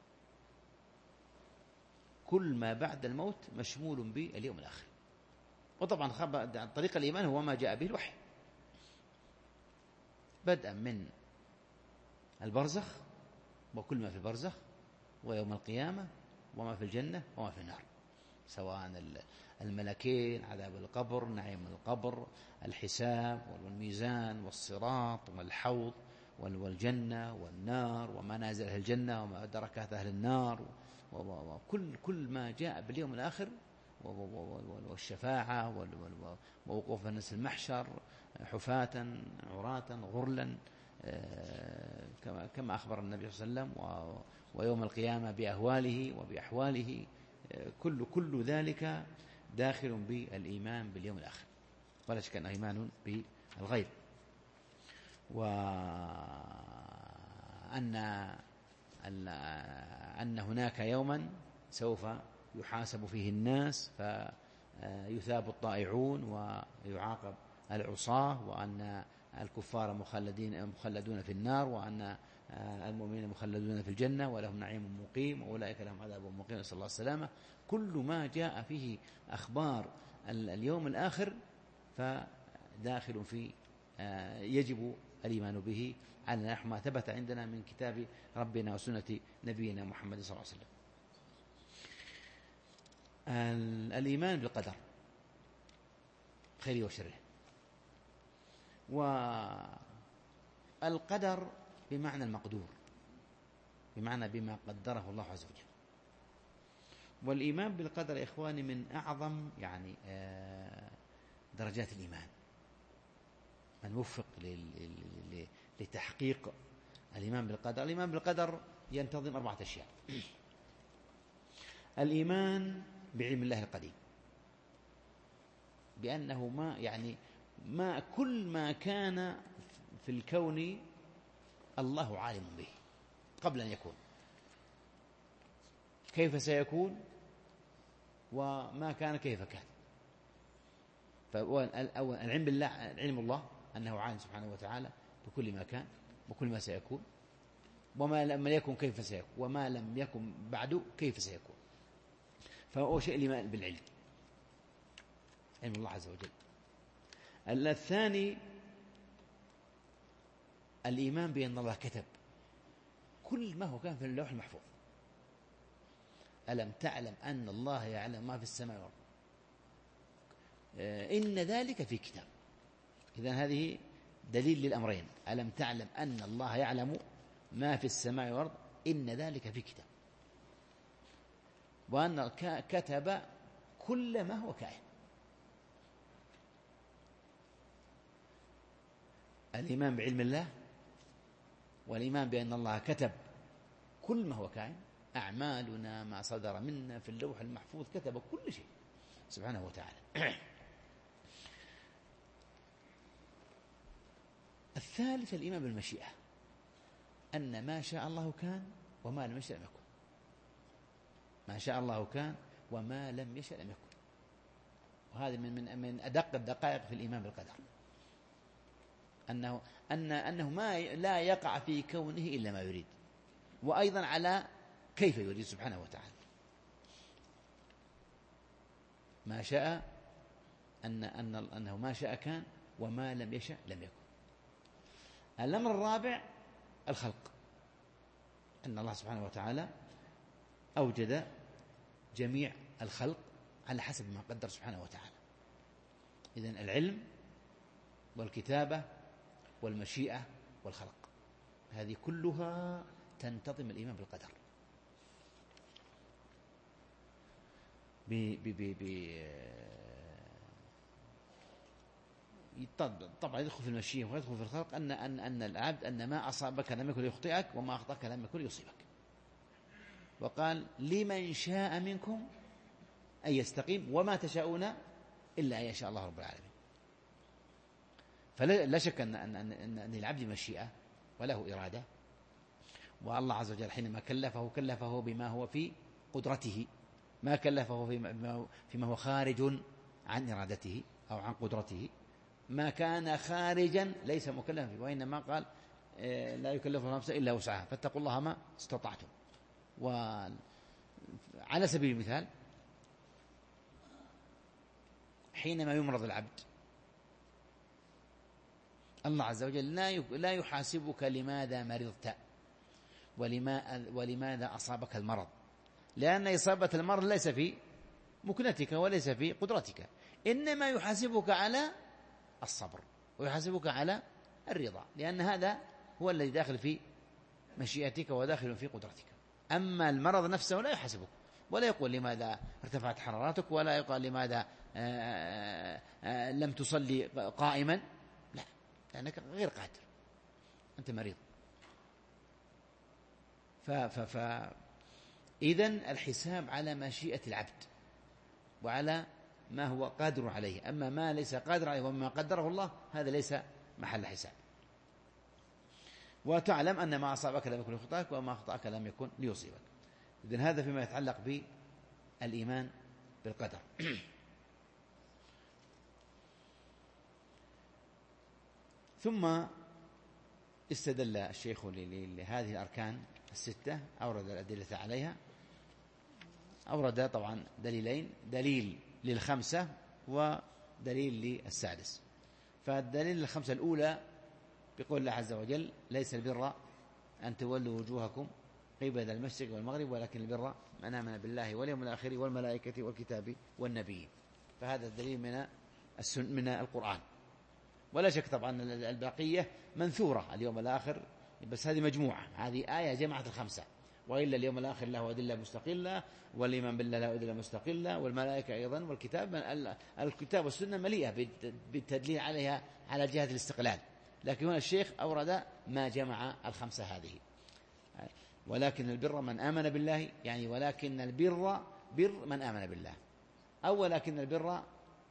كل ما بعد الموت مشمول باليوم الآخر. وطبعا طريق الإيمان هو ما جاء به الوحي، بدءا من البرزخ وكل ما في البرزخ، ويوم القيامة، وما في الجنة وما في النار، سواء الملكين، عذاب القبر، نعيم القبر، الحساب والميزان والصراط والحوض والجنة والنار، ومنازل أهل الجنة وما دركات أهل النار، وكل كل ما جاء باليوم الآخر، والشفاعة ووقوف الناس المحشر حفاة عراة غرلا كما كما أخبر النبي صلى الله عليه وسلم، ويوم القيامة بأهواله وبأحواله، كل كل ذلك داخل بالإيمان باليوم الآخر، ولا شك أنه إيمان بالغيب، وأن أن هناك يوما سوف يحاسب فيه الناس فيثاب الطائعون ويعاقب العصاة، وأن الكفار مخلدين مخلدون في النار، وأن المؤمنين مخلدون في الجنة ولهم نعيم مقيم، وأولئك لهم عذاب مقيم، نسأل الله السلامة. كل ما جاء فيه أخبار اليوم الآخر فداخل في يجب الإيمان به على نحو ما ثبت عندنا من كتاب ربنا وسنة نبينا محمد صلى الله عليه وسلم. الإيمان بالقدر خيره وشره، والقدر بمعنى المقدور، بمعنى بما قدره الله عز وجل. والإيمان بالقدر يا إخواني من أعظم يعني درجات الإيمان. من وفق لتحقيق الإيمان بالقدر، الإيمان بالقدر ينتظم أربعة أشياء: الإيمان بعلم الله القديم، بأنه ما يعني ما كل ما كان في الكون الله عالم به قبل أن يكون، كيف سيكون وما كان كيف كان. فالأول العلم بالله، علم الله أنه عالم سبحانه وتعالى بكل ما كان وكل ما سيكون، وما لم يكن كيف سيكون، وما لم يكن بعد كيف سيكون. فهو شيء الإيمان بالعلم، علم الله عز وجل. الثاني الإيمان بأن الله كتب كل ما هو كان في اللوح المحفوظ. ألم تعلم أن الله يعلم ما في السماء والأرض إن ذلك في كتاب. إذن هذه دليل للأمرين: ألم تعلم أن الله يعلم ما في السماء والأرض إن ذلك في كتاب، وأن كتب كل ما هو كائن. الإيمان بعلم الله، والإيمان بأن الله كتب كل ما هو كائن، أعمالنا ما صدر منا في اللوح المحفوظ كتب كل شيء سبحانه وتعالى. الثالث الإيمان بالمشيئة، أن ما شاء الله كان وما لم يشأ لم يكن. ما شاء الله كان وما لم يشأ لم يكن. وهذا من من من أدق الدقائق في الإيمان بالقدر، أنه أن أنه ما لا يقع في كونه إلا ما يريد، وأيضا على كيف يريد سبحانه وتعالى. ما شاء أن أن أنه ما شاء كان وما لم يشأ لم يكن. الأمر الرابع الخلق، أن الله سبحانه وتعالى أوجد جميع الخلق على حسب ما قدر سبحانه وتعالى. إذن العلم والكتابة والمشيئة والخلق، هذه كلها تنتظم الإيمان بالقدر. ب ب ب ب طبعا يدخل في المشيئة ويدخل في الخلق أن أن أن العبد أن ما أصابك لم يكن يخطئك وما أخطأك لم يكن يصيبك. وقال لمن شاء منكم أن يستقيم وما تشاءون إلا أن يشاء الله رب العالمين. فلا شك أن أن أن, أن العبد مشيئة وله إرادة، والله عز وجل حينما كلفه كلفه بما هو في قدرته، ما كلفه فيما هو خارج عن إرادته أو عن قدرته. ما كان خارجا ليس مكلفا فيه، وإنما قال لا يكلف نفسا إلا وسعها فاتقوا الله ما استطعتم. وعلى سبيل المثال حينما يمرض العبد الله عز وجل لا يحاسبك لماذا مرضت ولماذا أصابك المرض، لأن إصابة المرض ليس في مكنتك وليس في قدرتك، إنما يحاسبك على الصبر ويحاسبك على الرضا، لأن هذا هو الذي داخل في مشيئتك وداخل في قدرتك. أما المرض نفسه لا يحاسبك، ولا يقول لماذا ارتفعت حرارتك، ولا يقال لماذا آآ آآ لم تصلي قائما، لا، لأنك غير قادر، أنت مريض. ف ف ف إذن الحساب على مشيئة العبد وعلى ما هو قادر عليه، أما ما ليس قادر عليه وما قدره الله هذا ليس محل حساب. وتعلم أن ما أصابك لم يكن ليخطئك وما أخطأك لم يكن ليصيبك. إذن هذا فيما يتعلق بالإيمان بالقدر. ثم استدل الشيخ لهذه الأركان الستة، أورد الأدلة عليها، أورد طبعا دليلين، دليل للخمسة ودليل للسادس. فالدليل للخمسة الأولى بقول الله عز وجل ليس البر أن تولوا وجوهكم قبل المشرق والمغرب ولكن البر من آمن بالله واليوم الآخر والملائكة والكتاب والنبيين. فهذا الدليل من السن من القرآن، ولا شك طبعا البقية منثورة اليوم الآخر، بس هذه مجموعة، هذه آية جمعت الخمسة، وإلا اليوم الآخر له أدلة مستقلة، والإيمان بالله له أدلة مستقلة، والملائكة أيضا، والكتاب الكتاب والسنة مليئة بالتدليل عليها على جهة الاستقلال. لكن هنا الشيخ أورد ما جمع الخمسة هذه. ولكن البر من آمن بالله، يعني ولكن البر بر من آمن بالله، أو ولكن البر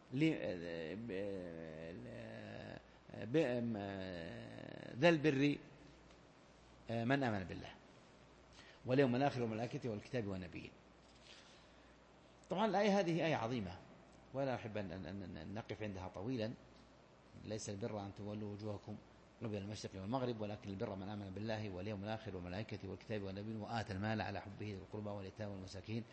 ذا البر من آمن بالله واليوم الآخر والملائكة والكتاب والنبيين. طبعا الآية هذه آية عظيمة ولا أحب أن نقف عندها طويلا. ليس البر أن تولوا وجوهكم قبل المشرق والمغرب ولكن البر من آمن بالله واليوم الآخر والملائكة والكتاب والنبيين وآتى المال على حبه ذي القربى واليتامى والمساكين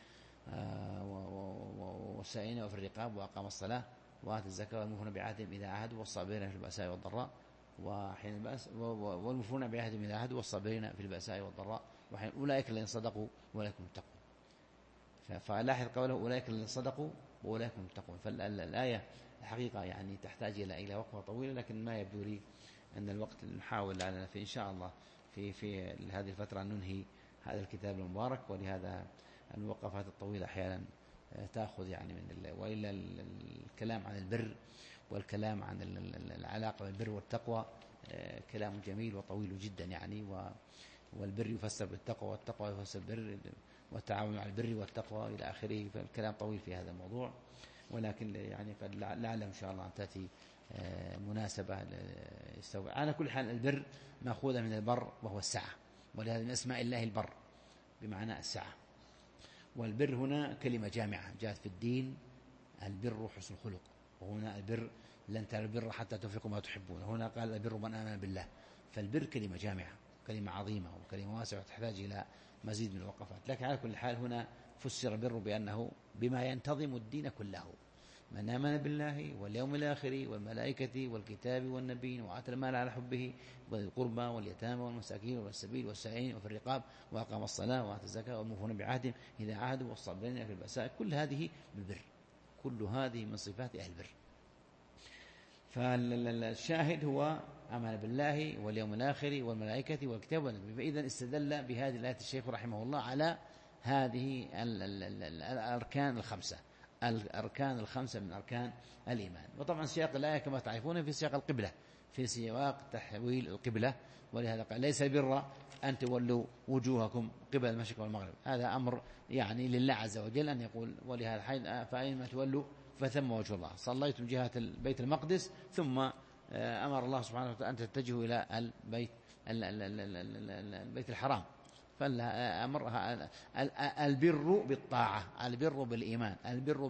والسائلين وفي الرقاب وأقام الصلاة وآتى الزكاة والموفون بعهدهم إذا عاهدوا والصابرين في البأساء والضراء وحين البأس والموفون بعهدهم إذا عاهدوا والصابرين في البأساء والضراء وحين أولئك الذين صدقوا وأولئك هم المتقون. فلاحظ قوله أولئك الذين صدقوا وأولئك هم المتقون. فالآية الحقيقة يعني تحتاج إلى إلى وقفة طويلة، لكن ما يبدو لي أن الوقت نحاول لنا في إن شاء الله في في هذه الفترة أن ننهي هذا الكتاب المبارك، ولهذا الوقفات الطويلة أحيانا تأخذ يعني من وإلا الكلام عن البر والكلام عن العلاقة بالبر والتقوى كلام جميل وطويل جدا يعني، والبر يفسر بالتقوى والتقوى يفسر بالبر والتعاون على البر والتقوى إلى آخره. فالكلام طويل في هذا الموضوع، ولكن يعني قد لعل إن شاء الله أن تأتي مناسبة يستوعب. على كل حال البر مأخوذة من البر وهو السعة، ولهذا من أسماء الله البر بمعنى السعة. والبر هنا كلمة جامعة جاءت في الدين، البر حسن الخلق، وهنا البر لن ترى البر حتى تنفقوا ما تحبون، هنا قال البر من آمن بالله. فالبر كلمة جامعة، كلمة عظيمة وكلمة واسعة تحتاج إلى مزيد من الوقفات. لكن على كل حال هنا فسر البر بأنه بما ينتظم الدين كله، من آمن بالله واليوم الآخر والملائكة والكتاب والنبيين وآتى المال على حبه وذي القربى واليتامى والمساكين والسبيل والسائلين وفي الرقاب وأقام الصلاة وآتى الزكاة والموفون بعهدهم إذا عاهدوا والصابرين في البأساء، كل هذه بالبر، كل هذه من صفات أهل البر. فالشاهد هو آمن بالله واليوم الآخر والملائكة والكتاب والنبي. فإذا استدل بهذه الآية الشيخ رحمه الله على هذه الأركان الخمسة، الأركان الخمسة من أركان الإيمان. وطبعا سياق الآية كما تعرفون في سياق القبلة، في سياق تحويل القبلة، ولهذا قال ليس البر أن تولوا وجوهكم قبل المشرق والمغرب، هذا أمر يعني لله عز وجل أن يقول ولهذا حين فأينما تولوا فثم وجه الله، صليتم جهة البيت المقدس ثم أمر الله سبحانه وتعالى أن تتجهوا إلى البيت البيت الحرام. فالأمر البر بالطاعة، البر بالإيمان، البر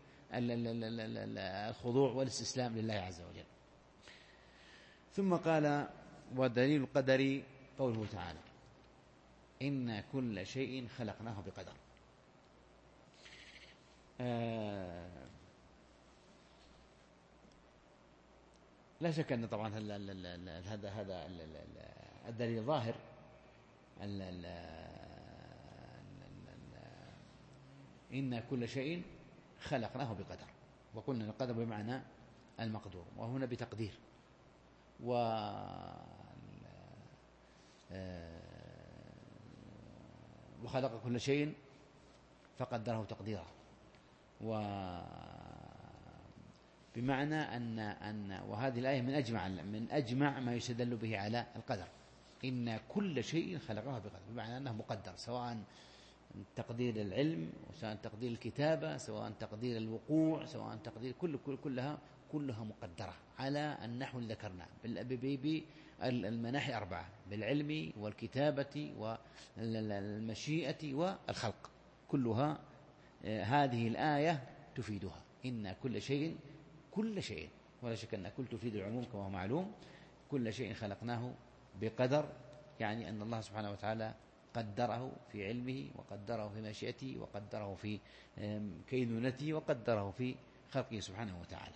بالخضوع والاستسلام لله عز وجل. ثم قال ودليل القدر قوله تعالى إن كل شيء خلقناه بقدر. آه لا شك أن طبعا هذا هذا الدليل ظاهر، إن كل شيء خلقناه بقدر، وقلنا القدر بمعنى المقدور، وهنا بتقدير. و وخلق كل شيء فقدره تقديرا، وبمعنى أن أن وهذه الآية من أجمع من أجمع ما يستدل به على القدر. إن كل شيء خلقه بقدر، بمعنى أنه مقدر، سواء تقدير العلم، سواء تقدير الكتابة، سواء تقدير الوقوع، سواء تقدير كل كل كلها كلها مقدرة على النحو اللي ذكرناه بالمناحي أربعة: بالعلم والكتابة والمشيئة والخلق، كلها هذه الآية تفيدها. إن كل شيء كل شيء، ولا شك أن كل تفيد العموم كما هو معلوم، كل شيء خلقناه بقدر، يعني أن الله سبحانه وتعالى قدره في علمه، وقدره في مشيئته، وقدره في كينونته، وقدره في خلقه سبحانه وتعالى.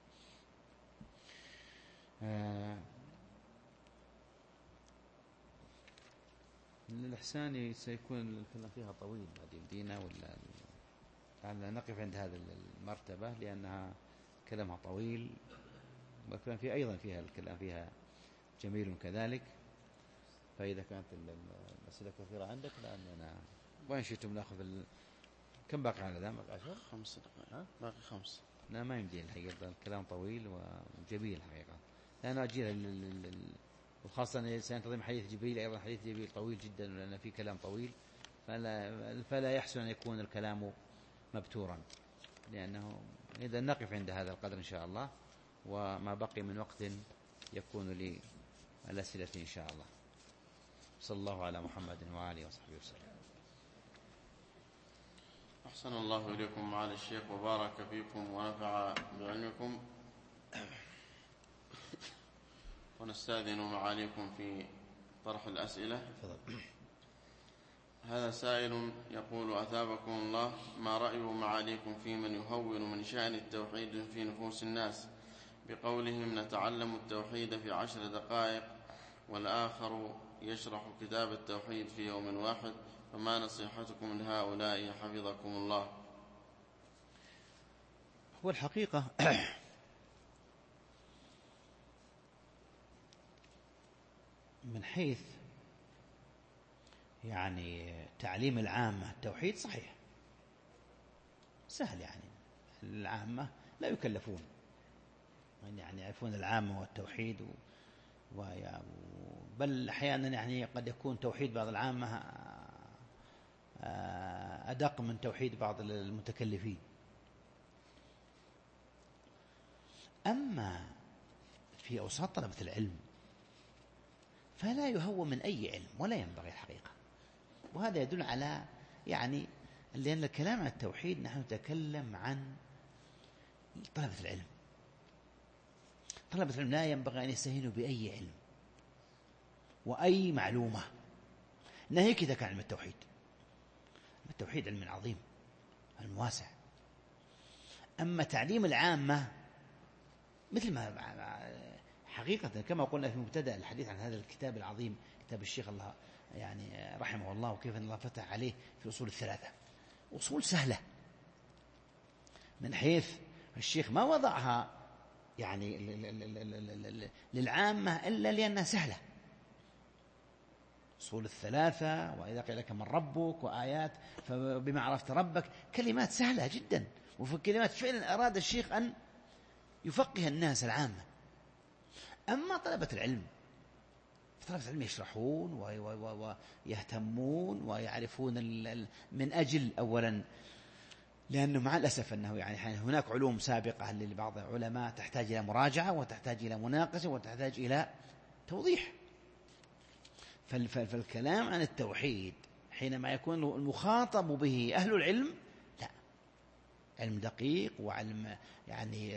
الإحسان سيكون الكلام فيها طويل بعد يمدينا، ولا لعلنا نقف عند هذه المرتبة لأنها كلامها طويل، والكلام فيها أيضا فيها الكلام فيها جميل كذلك. فإذا كانت الأسئلة كثيرة عندك لأننا وين شئتم نأخذ ال... كم باقي على ذا؟ باقي عشر؟ خمس دقائق. باقي خمس. لا ما يمدي الحقيقة، الكلام طويل وجميل الحقيقة، لأنه أجيل لل... وخاصة سينتظم حديث جبريل، أيضا حديث جبريل طويل جدا لأن فيه كلام طويل، فلا, فلا يحسن أن يكون الكلام مبتورا، لأنه إذا نقف عند هذا القدر إن شاء الله، وما بقي من وقت يكون للأسئلة إن شاء الله. صلى الله على محمد وآله وصحبه وسلم. أحسن الله إليكم معالي الشيخ، وبارك فيكم ونفع بعلمكم. ونستأذن معاليكم في طرح الأسئلة. هذا سائل يقول: أثابكم الله، ما رأي معاليكم في من يهون من شأن التوحيد في نفوس الناس بقولهم نتعلم التوحيد في عشر دقائق والآخر يشرح كتاب التوحيد في يوم واحد، فما نصيحتكم لهؤلاء حفظكم الله؟ هو الحقيقة من حيث يعني تعليم العامة التوحيد صحيح سهل، يعني العامة لا يكلفون، يعني يعرفون العامة والتوحيد، و... بل أحيانا يعني قد يكون توحيد بعض العامة أدق من توحيد بعض المتكلفين. أما في أوساط طلبة العلم فلا يهون من أي علم ولا ينبغي الحقيقة. وهذا يدل على يعني لأن الكلام عن التوحيد نحن نتكلم عن طلبة العلم. طلبة العلم لا ينبغي أن يستهينوا بأي علم وأي معلومة، ناهيك إذا كان علم التوحيد. التوحيد علم عظيم، علم واسع. أما تعليم العامة مثل ما حقيقة كما قلنا في مبتدأ الحديث عن هذا الكتاب العظيم، كتاب الشيخ الله يعني رحمه الله، وكيف أن الله فتح عليه في الأصول الثلاثة. أصول سهلة من حيث الشيخ ما وضعها يعني للعامة إلا لأنها سهلة. أصول الثلاثة، وإذا قيل لك من ربك، وآيات فبما عرفت ربك، كلمات سهلة جدا، وفي كلمات فعلا أراد الشيخ أن يفقه الناس العامة. أما طلبة العلم، طلبة العلم يشرحون ويهتمون ويعرفون من أجل أولا، لأنه مع الأسف أنه يعني هناك علوم سابقة لبعض العلماء تحتاج إلى مراجعة وتحتاج إلى مناقشة وتحتاج إلى توضيح. فالكلام عن التوحيد حينما يكون المخاطب به أهل العلم، لا، علم دقيق وعلم يعني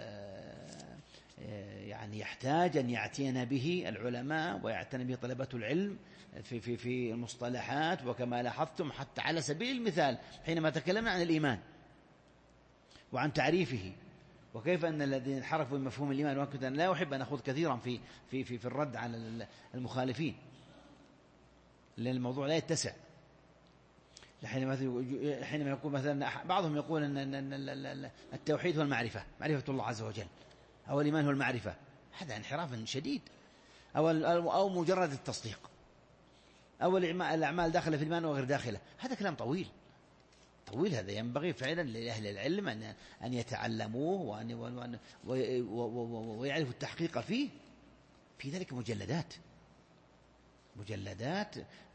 يعني يحتاج أن يعتني به العلماء ويعتني به طلبة العلم في في في المصطلحات. وكما لاحظتم حتى على سبيل المثال حينما تكلمنا عن الإيمان وعن تعريفه، وكيف أن الذين انحرفوا من مفهوم الإيمان، وكنت أنا لا أحب أن أخوض كثيرا في في في في الرد على المخالفين لأن الموضوع لا يتسع. حينما حينما يقول مثلا بعضهم يقول أن التوحيد هو المعرفة، معرفة الله عز وجل، أو الإيمان هو المعرفة، هذا انحراف شديد، أو أو مجرد التصديق، أو الأعمال داخلة في الإيمان وغير داخلة. هذا كلام طويل طويل. هذا ينبغي فعلا لأهل العلم أن أن يتعلموه وأن ويعرفوا التحقيق فيه. في ذلك مجلدات مجلدات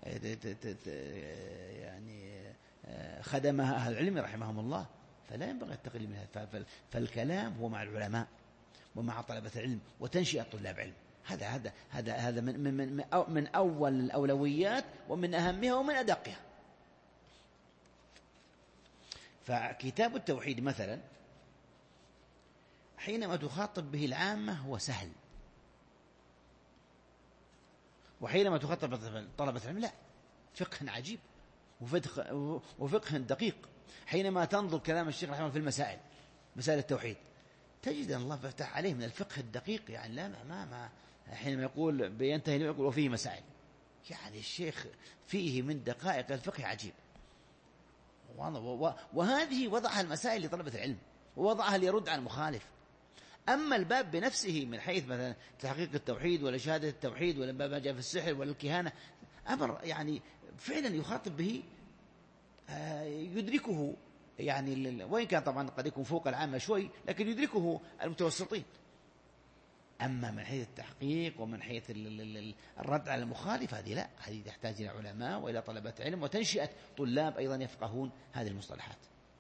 يعني خدمها أهل العلم رحمهم الله، فلا ينبغي التقليل من هذا. فالكلام هو مع العلماء ومع طلبة العلم وتنشئة طلاب علم. هذا هذا هذا هذا من من من, من أول الأولويات ومن أهمها ومن أدقها. فكتاب التوحيد مثلا حينما تخاطب به العامة هو سهل، وحينما تخاطب طلبة العلم لا، فقه عجيب وفقه دقيق. حينما تنظر كلام الشيخ رحمه الله في المسائل، مسائل التوحيد، تجد أن الله فتح عليه من الفقه الدقيق. يعني لا ما ما حينما يقول بينتهي يقول وفيه مسائل، يعني الشيخ فيه من دقائق الفقه عجيب. وهذه وضعها المسائل لطلبة العلم، ووضعها ليرد عن المخالف. أما الباب بنفسه من حيث مثلا تحقيق التوحيد ولا شهادة التوحيد ولا ما جاء في السحر ولا الكهانة، أمر يعني فعلا يخاطب به يدركه، يعني وإن كان طبعا قد يكون فوق العامة شوي، لكن يدركه المتوسطين. أما من حيث التحقيق ومن حيث الرد على المخالف، هذه لا، هذه تحتاج إلى علماء وإلى طلبة علم وتنشئة طلاب أيضا يفقهون هذه المصطلحات.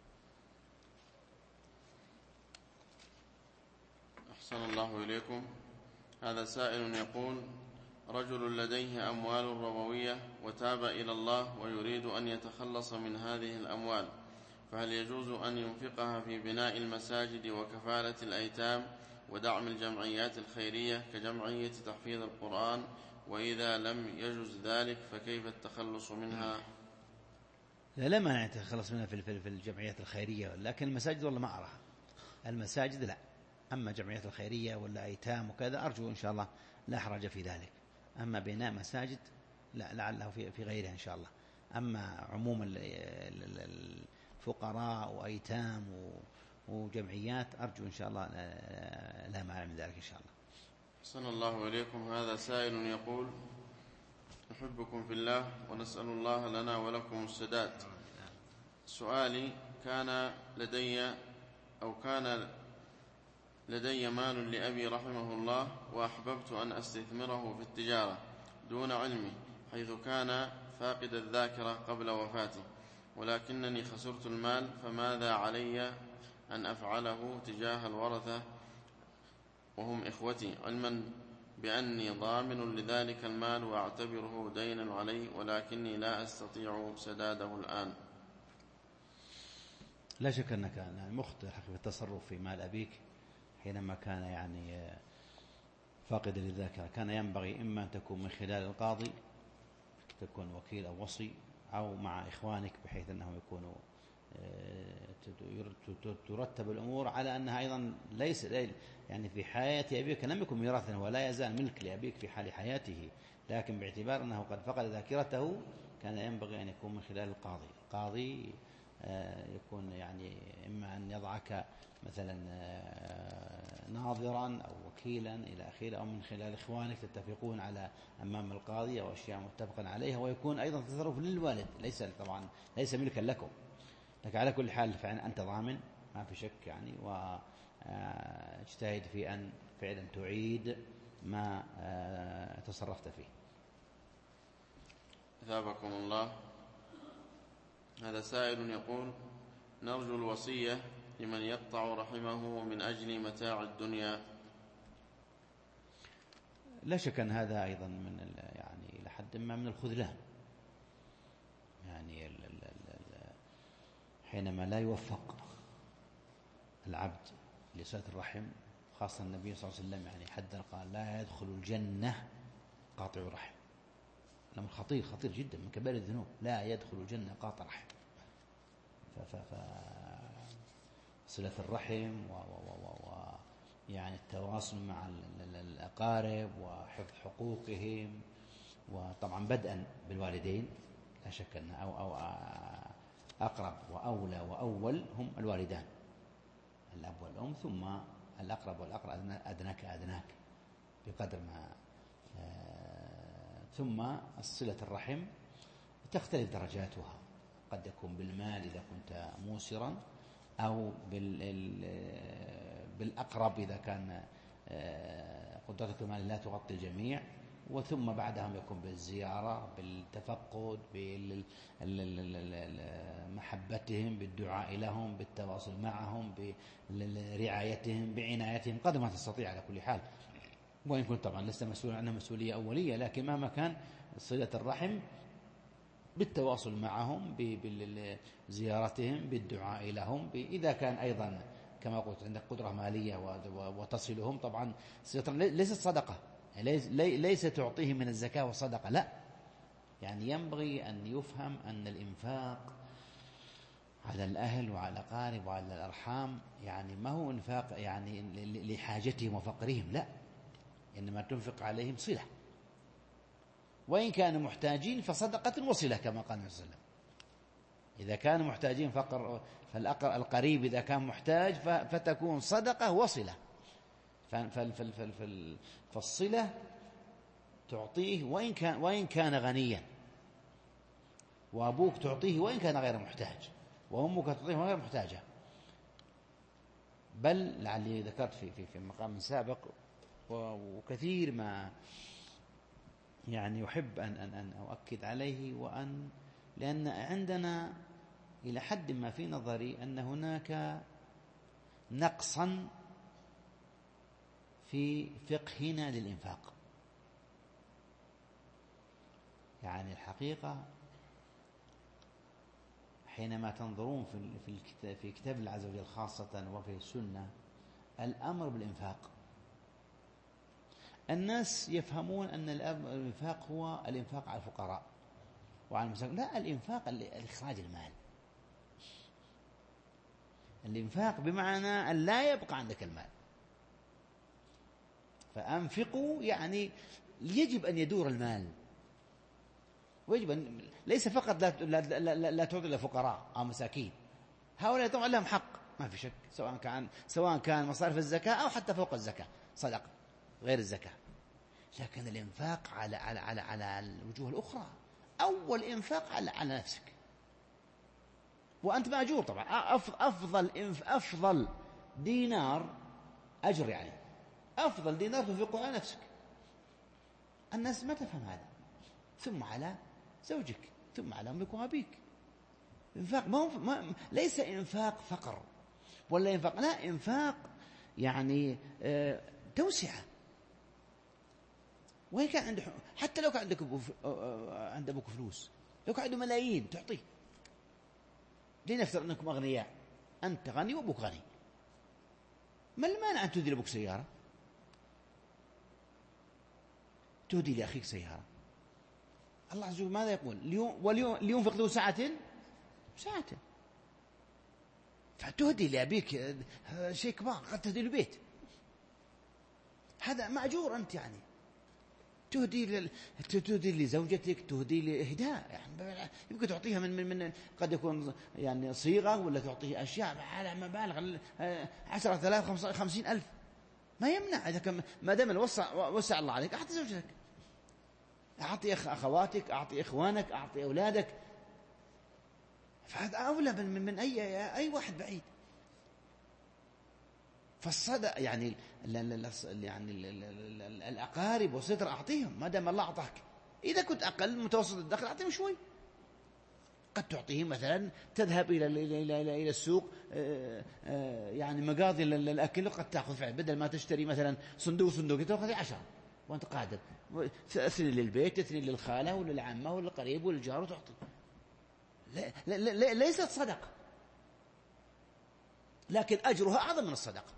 أحسن الله إليكم. هذا سائل يقول: رجل لديه أموال ربوية وتاب إلى الله ويريد أن يتخلص من هذه الأموال، فهل يجوز أن ينفقها في بناء المساجد وكفالة الأيتام ودعم الجمعيات الخيرية كجمعية تحفيظ القرآن؟ وإذا لم يجوز ذلك فكيف التخلص منها؟ لا لا مانع يتخلص منها في في الجمعيات الخيرية، لكن المساجد والله ما أراها. المساجد لا، أما جمعيات الخيرية ولا أيتام وكذا أرجو إن شاء الله لا حرج في ذلك. أما بناء مساجد لا، لعله في في غيرها إن شاء الله. أما عموم الفقراء وأيتام وجمعيات أرجو إن شاء الله لا مانع من ذلك إن شاء الله. أحسن الله إليكم. هذا سائل يقول: نحبكم في الله ونسأل الله لنا ولكم السداد. سؤالي: كان لدي أو كان لدي مال لأبي رحمه الله وأحببت أن أستثمره في التجارة دون علمي، حيث كان فاقد الذاكرة قبل وفاته، ولكنني خسرت المال، فماذا علي أن أفعله تجاه الورثة وهم إخوتي، علما بأني ضامن لذلك المال وأعتبره دينا علي، ولكني لا أستطيع سداده الآن. لا شك أنك يعني مخطئ في التصرف في مال أبيك حينما كان يعني فاقد للذاكرة. كان ينبغي إما أن تكون من خلال القاضي، تكون وكيل أو وصي، أو مع إخوانك بحيث أنهم يكونوا ترتب الأمور على أنها أيضا ليس يعني في حياة أبيك لم يكن ميراثا ولا يزال ملك لأبيك في حال حياته، لكن باعتبار أنه قد فقد ذاكرته كان ينبغي أن يكون من خلال القاضي. القاضي يكون يعني إما أن يضعك مثلا ناظرا أو وكيلا إلى آخره، أو من خلال إخوانك تتفقون على أمام القاضي أو أشياء متفقا عليها، ويكون أيضا تصرف للوالد ليس طبعا ليس ملكا لكم. لكن على كل حال فعلا أنت ضامن ما في شك يعني، واجتهد في أن فعلا تعيد ما تصرفت فيه. أثابكم الله. هذا سائل يقول: نرجو الوصية لمن يقطع رحمه من أجل متاع الدنيا. لا شك أن هذا أيضا من يعني لحد ما من الخذلان، يعني ال ال ال حينما لا يوفق العبد لصلة الرحم، خاصة النبي صلى الله عليه وسلم يعني حذر قال: لا يدخل الجنة قاطع رحم. الأمر خطير خطير جدا، من كبائر الذنوب، لا يدخل الجنة قاطع رحم. ف ف صلة الرحم و و و و يعني التواصل مع الأقارب وحفظ حقوقهم، وطبعا بدءا بالوالدين لا شك أن أو أو أقرب وأولى وأول هم الوالدان، الأب والأم، ثم الأقرب والأقرب أدناك أدناك بقدر ما، ثم صلة الرحم تختلف درجاتها، قد يكون بالمال إذا كنت موسرا، أو بالأقرب إذا كان قدرتك المال لا تغطي الجميع، وثم بعدهم يكون بالزيارة، بالتفقد، بمحبتهم، بالدعاء لهم، بالتواصل معهم، برعايتهم، بعنايتهم قدر ما تستطيع على كل حال. وإن كنت طبعا لست مسؤول عنها مسؤولية أولية، لكن مهما كان صلة الرحم بالتواصل معهم، بزيارتهم، بالدعاء لهم، إذا كان أيضا كما قلت عندك قدرة مالية وتصلهم، طبعا ليست صدقة، ليس تعطيه من الزكاة والصدقة، لا، يعني ينبغي أن يفهم أن الإنفاق على الأهل وعلى الأقارب وعلى الأرحام يعني ما هو إنفاق يعني لحاجتهم وفقرهم، لا، إنما تنفق عليهم صلة، وإن كانوا محتاجين فصدقة وصلة كما قال النبي صلى الله عليه وسلم. إذا كانوا محتاجين فقر فالقريب إذا كان محتاج فتكون صدقة وصلة. فالصلة تعطيه وإن كان وإن كان غنيا، وأبوك تعطيه وإن كان غير محتاج، وأمك تعطيه غير محتاجة. بل لعلي ذكرت في في في مقام سابق، وكثير ما يعني يحب أن أن أن أؤكد عليه، وأن لأن عندنا إلى حد ما في نظري أن هناك نقصا في فقهنا للإنفاق. يعني الحقيقة حينما تنظرون في في الكتاب في كتاب الله عز وجل خاصة وفي السنة الأمر بالإنفاق، الناس يفهمون أن الإنفاق هو الإنفاق على الفقراء وعلى المساكين. لا، الإنفاق الإخراج المال، الإنفاق بمعنى أن لا يبقى عندك المال. فأنفقوا يعني يجب أن يدور المال، ويجب أن ليس فقط لا لا لا, لا تعطي للفقراء أو مساكين، هؤلاء طبعا لهم حق ما في شك، سواء كان سواء كان مصارف الزكاة أو حتى فوق الزكاة صدقة غير الزكاة. لكن الإنفاق على على على على الوجوه الأخرى، أول إنفاق على على نفسك، وأنت مأجور طبعا. أفضل أفضل دينار أجر، يعني أفضل دينار تنفقه على نفسك. الناس ما تفهم هذا، ثم على زوجك، ثم على أمك وأبيك. إنفاق ما هو ما ليس إنفاق فقر ولا إنفاق، لا، إنفاق يعني آه توسعة. وين كان عنده، حتى لو كان عندك أبو عند أبوك فلوس، لو كان عنده ملايين تعطيه. لنفترض أنكم أغنياء، أنت غني وأبوك غني، ما المانع أن تهدي لأبوك سيارة؟ تهدي لأخيك سيارة. الله عز وجل ماذا يقول؟ ولينفق ذو سعة سعة، فتهدي لأبيك شيء كبار، قد تهدي له بيت، هذا مأجور أنت، يعني تهدي لل... تهدي لزوجتك، تهدي لإهداء، يعني يمكن تعطيها من من من قد يكون يعني صيغة، ولا تعطيه أشياء على مبالغ عشرة آلاف خمسين ألف، ما يمنع إذا كان ما دام وسع وسع الله عليك، أعطي زوجتك، أعطي أخ أخواتك، أعطي إخوانك، أعطي أولادك، فهذا أولى من من أي أي واحد بعيد. فالصدق يعني ال ال يعني ال ال ال الأقارب والستر أعطيهم ما دام الله أعطاك. إذا كنت أقل متوسط الدخل أعطيهم شوي، قد تعطيهم مثلا تذهب إلى إلى إلى إلى السوق يعني مقاضي الأكل، وقد تأخذ فعلا بدل ما تشتري مثلا صندوق صندوق تأخذ عشرة وأنت قادر، اثنين للبيت، اثنين للخالة وللعمة وللقريب وللجار وتعطي. لا لا لا ليست صدقة، لكن أجرها أعظم من الصدقة.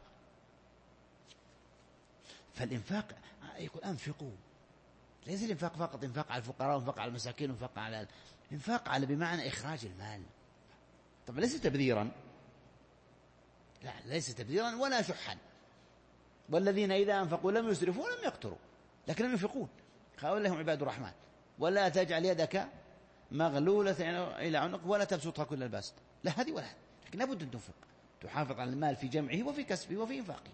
فالإنفاق يقول أنفقوا، ليس الإنفاق فقط إنفاق على الفقراء وإنفاق على المساكين وإنفاق على إنفاق على بمعنى إخراج المال. طبعا ليس تبذيرا، لا ليس تبذيرا ولا شحا، والذين إذا أنفقوا لم يسرفوا ولم يقتروا، لكنهم ينفقون. هؤلاء هم عباد الرحمن. ولا تجعل يدك مغلولة إلى عنق ولا تبسطها كل البسط، لا هذه ولا هذه، لكن لابد أن تنفق، تحافظ على المال في جمعه وفي كسبه وفي إنفاقه.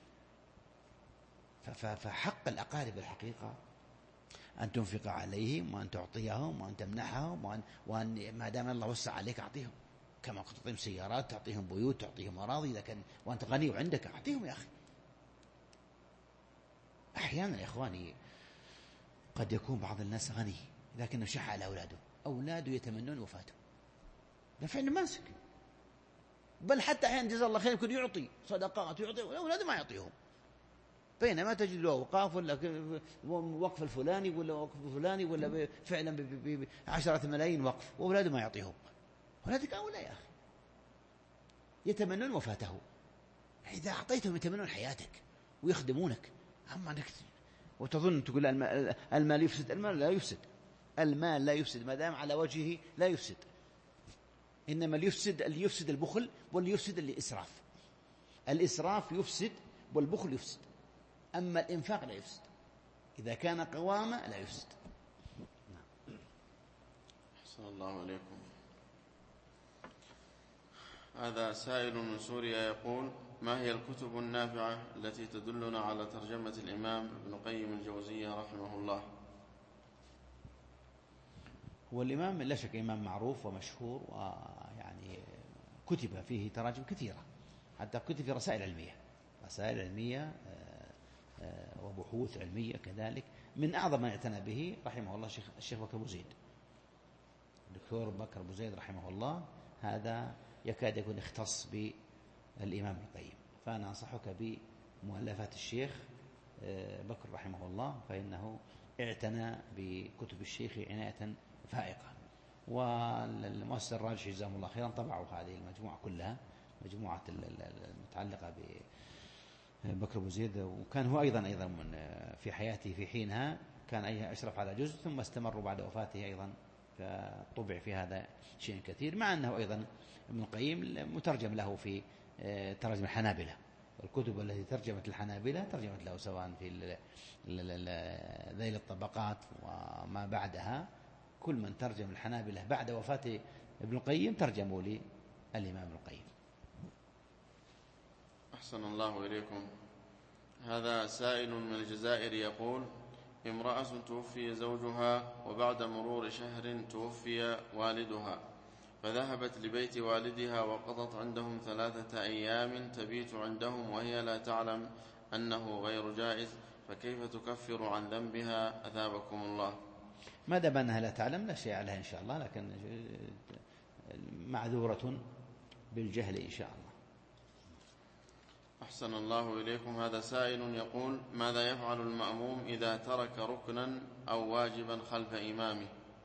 فحق الأقارب الحقيقة أن تنفق عليهم وأن تعطيهم وأن تمنحهم، وأن, وأن ما دام الله وسع عليك أعطيهم، كما تعطيهم سيارات، تعطيهم بيوت، تعطيهم أراضي، إذا كان وأنت غني وعندك أعطيهم يا أخي. أحيانا يا إخواني قد يكون بعض الناس غني لكنه شح على أولاده، أولاده يتمنون وفاته، ده فعلا ماسك، بل حتى أحيانا جزا الله خير يكون يعطي صدقات ويعطي أولاده ما يعطيهم، بينما تجد له أوقاف ولا وقف الفلاني ولا وقف الفلاني ولا فعلا بعشرة ملايين وقف وأولاده ما يعطيهم. أولادك أولى يا أخي، يتمنون وفاته، إذا أعطيتهم يتمنون حياتك ويخدمونك. أما أنك وتظن تقول المال, المال يفسد، المال لا يفسد، المال لا يفسد ما دام على وجهه لا يفسد، إنما اللي يفسد اللي يفسد البخل، واللي يفسد الإسراف. الإسراف يفسد والبخل يفسد، أما الإنفاق لا يفسد، إذا كان قوامة لا يفسد. أحسن الله عليكم. هذا سائل من سوريا يقول: ما هي الكتب النافعة التي تدلنا على ترجمة الإمام ابن قيم الجوزية رحمه الله؟ هو الإمام لا شك إمام معروف ومشهور، ويعني كتب فيه تراجم كثيرة، حتى كتب في رسائل علمية، رسائل علمية وبحوث علمية كذلك. من أعظم ما اعتنى به رحمه الله الشيخ بكر أبو زيد، الدكتور بكر أبو زيد رحمه الله، هذا يكاد يكون اختص بالإمام ابن القيم. فأنا أنصحك بمؤلفات الشيخ بكر رحمه الله، فإنه اعتنى بكتب الشيخ عناية فائقة. والمؤسسة الراجح جزاهم الله خيرا طبعوا هذه المجموعة كلها، مجموعة المتعلقة ببكر أبو زيد، وكان هو أيضا أيضا من في حياته في حينها كان أيها أشرف على جزء، ثم استمر بعد وفاته أيضا، فطبع في هذا شيء كثير، مع أنه أيضا ابن القيم مترجم له في ترجم الحنابلة، والكتب التي ترجمت الحنابلة ترجمت له سواء في ذيل الطبقات وما بعدها. كل من ترجم الحنابلة بعد وفاة ابن القيم ترجموا للإمام ابن القيم. أحسن الله إليكم. هذا سائل من الجزائر يقول: امرأة توفي زوجها وبعد مرور شهر توفي والدها، فذهبت لبيت والدها وقضت عندهم ثلاثة أيام تبيت عندهم وهي لا تعلم أنه غير جائز، فكيف تكفر عن ذنبها أثابكم الله؟ ما دام أنها لا تعلم لا شيء عليها إن شاء الله، لكن معذورة بالجهل إن شاء الله. أحسن الله إليكم. هذا سائل يقول: ماذا يفعل المأموم إذا ترك ركنا أو واجبا خلف إمامه؟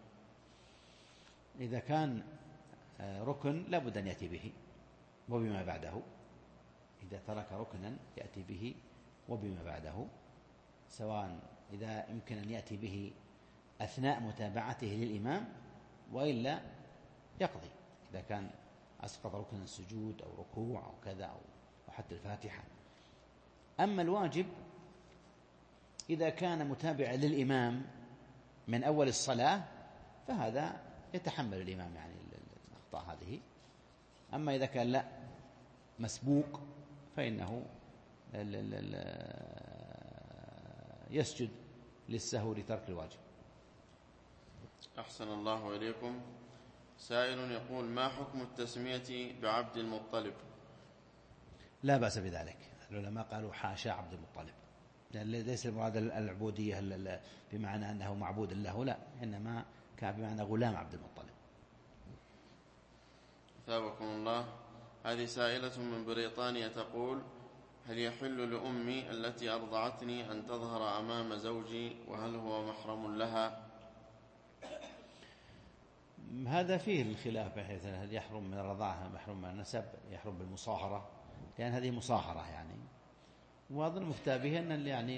إذا كان ركن لا بد أن يأتي به وبما بعده. إذا ترك ركنا يأتي به وبما بعده، سواء إذا يمكن أن يأتي به أثناء متابعته للإمام وإلا يقضي إذا كان أسقط ركن السجود أو ركوع أو كذا أو حتى الفاتحة. أما الواجب إذا كان متابعا للإمام من أول الصلاة فهذا يتحمل الإمام يعني الأخطاء هذه. أما إذا كان لا مسبوق فإنه يسجد للسهو لترك الواجب. أحسن الله إليكم. سائل يقول: ما حكم التسمية بعبد المطلب؟ لا بأس بذلك. العلماء قالوا حاشا عبد المطلب، لأن ليس المراد العبودية بمعنى أنه معبود له، لا، إنما كان بمعنى غلام عبد المطلب. ثابكم الله. هذه سائلة من بريطانيا تقول: هل يحل لأمي التي أرضعتني أن تظهر أمام زوجي، وهل هو محرم لها؟ هذا فيه الخلاف، بحيث هل يحرم من الرضاعة، محرم من النسب، يحرم بالمصاهرة، لأن هذه مصاهرة يعني. وأظن مفتى به أن يعني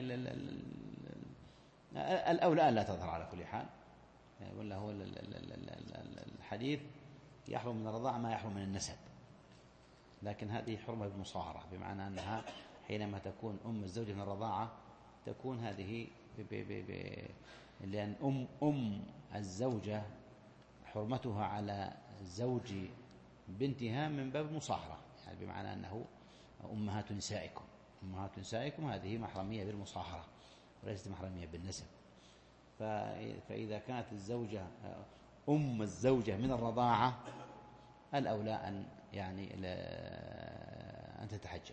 الأولى لا تظهر على كل حال، ولا هو الحديث يحرم من الرضاعة ما يحرم من النسب، لكن هذه حرمة بالمصاهرة، بمعنى أنها حينما تكون أم الزوج من الرضاعة تكون هذه ب ب ب لأن أم أم الزوجة حرمتها على زوج بنتها من باب المصاهرة، يعني بمعنى أنه أمهات نسائكم، أمهات نسائكم هذه محرمية بالمصاهرة وليست محرمية بالنسب. فإذا كانت الزوجة أم الزوجة من الرضاعة الأولى أن يعني أن تتحجب.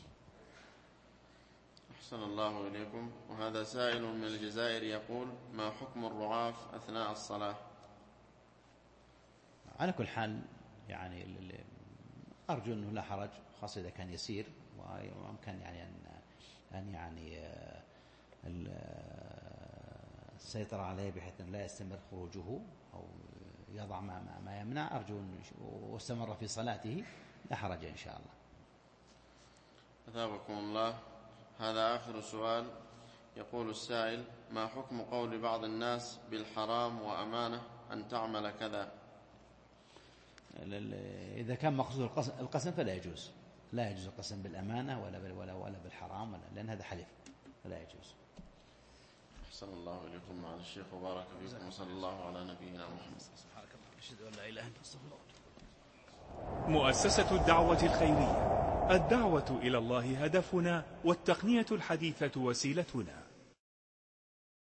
أحسن الله إليكم. وهذا سائل من الجزائر يقول: ما حكم الرعاف أثناء الصلاة؟ على كل حال يعني أرجو أنه لا حرج، خاصة إذا كان يسير ويمكن يعني أن أن يعني السيطرة عليه بحيث أن لا يستمر خروجه أو يضع ما ما يمنع. أرجو أن واستمر في صلاته لا حرج إن شاء الله. أثابكم الله. هذا آخر سؤال. يقول السائل: ما حكم قول بعض الناس بالحرام وأمانة أن تعمل كذا؟ إذا كان مقصود القسم فلا يجوز، لا يجوز القسم بالأمانة ولا ولا ولا بالحرام، ولا لأن هذا حلف فلا يجوز. أحسن الله إليكم مع الشيخ وبارك فيكم، وصلى الله على نبينا محمد. سبحانك اللهم أشهد أن لا إله إلا أنت أستغفرك. مؤسسة الدعوة الخيرية، الدعوة إلى الله هدفنا، والتقنية الحديثة وسيلتنا.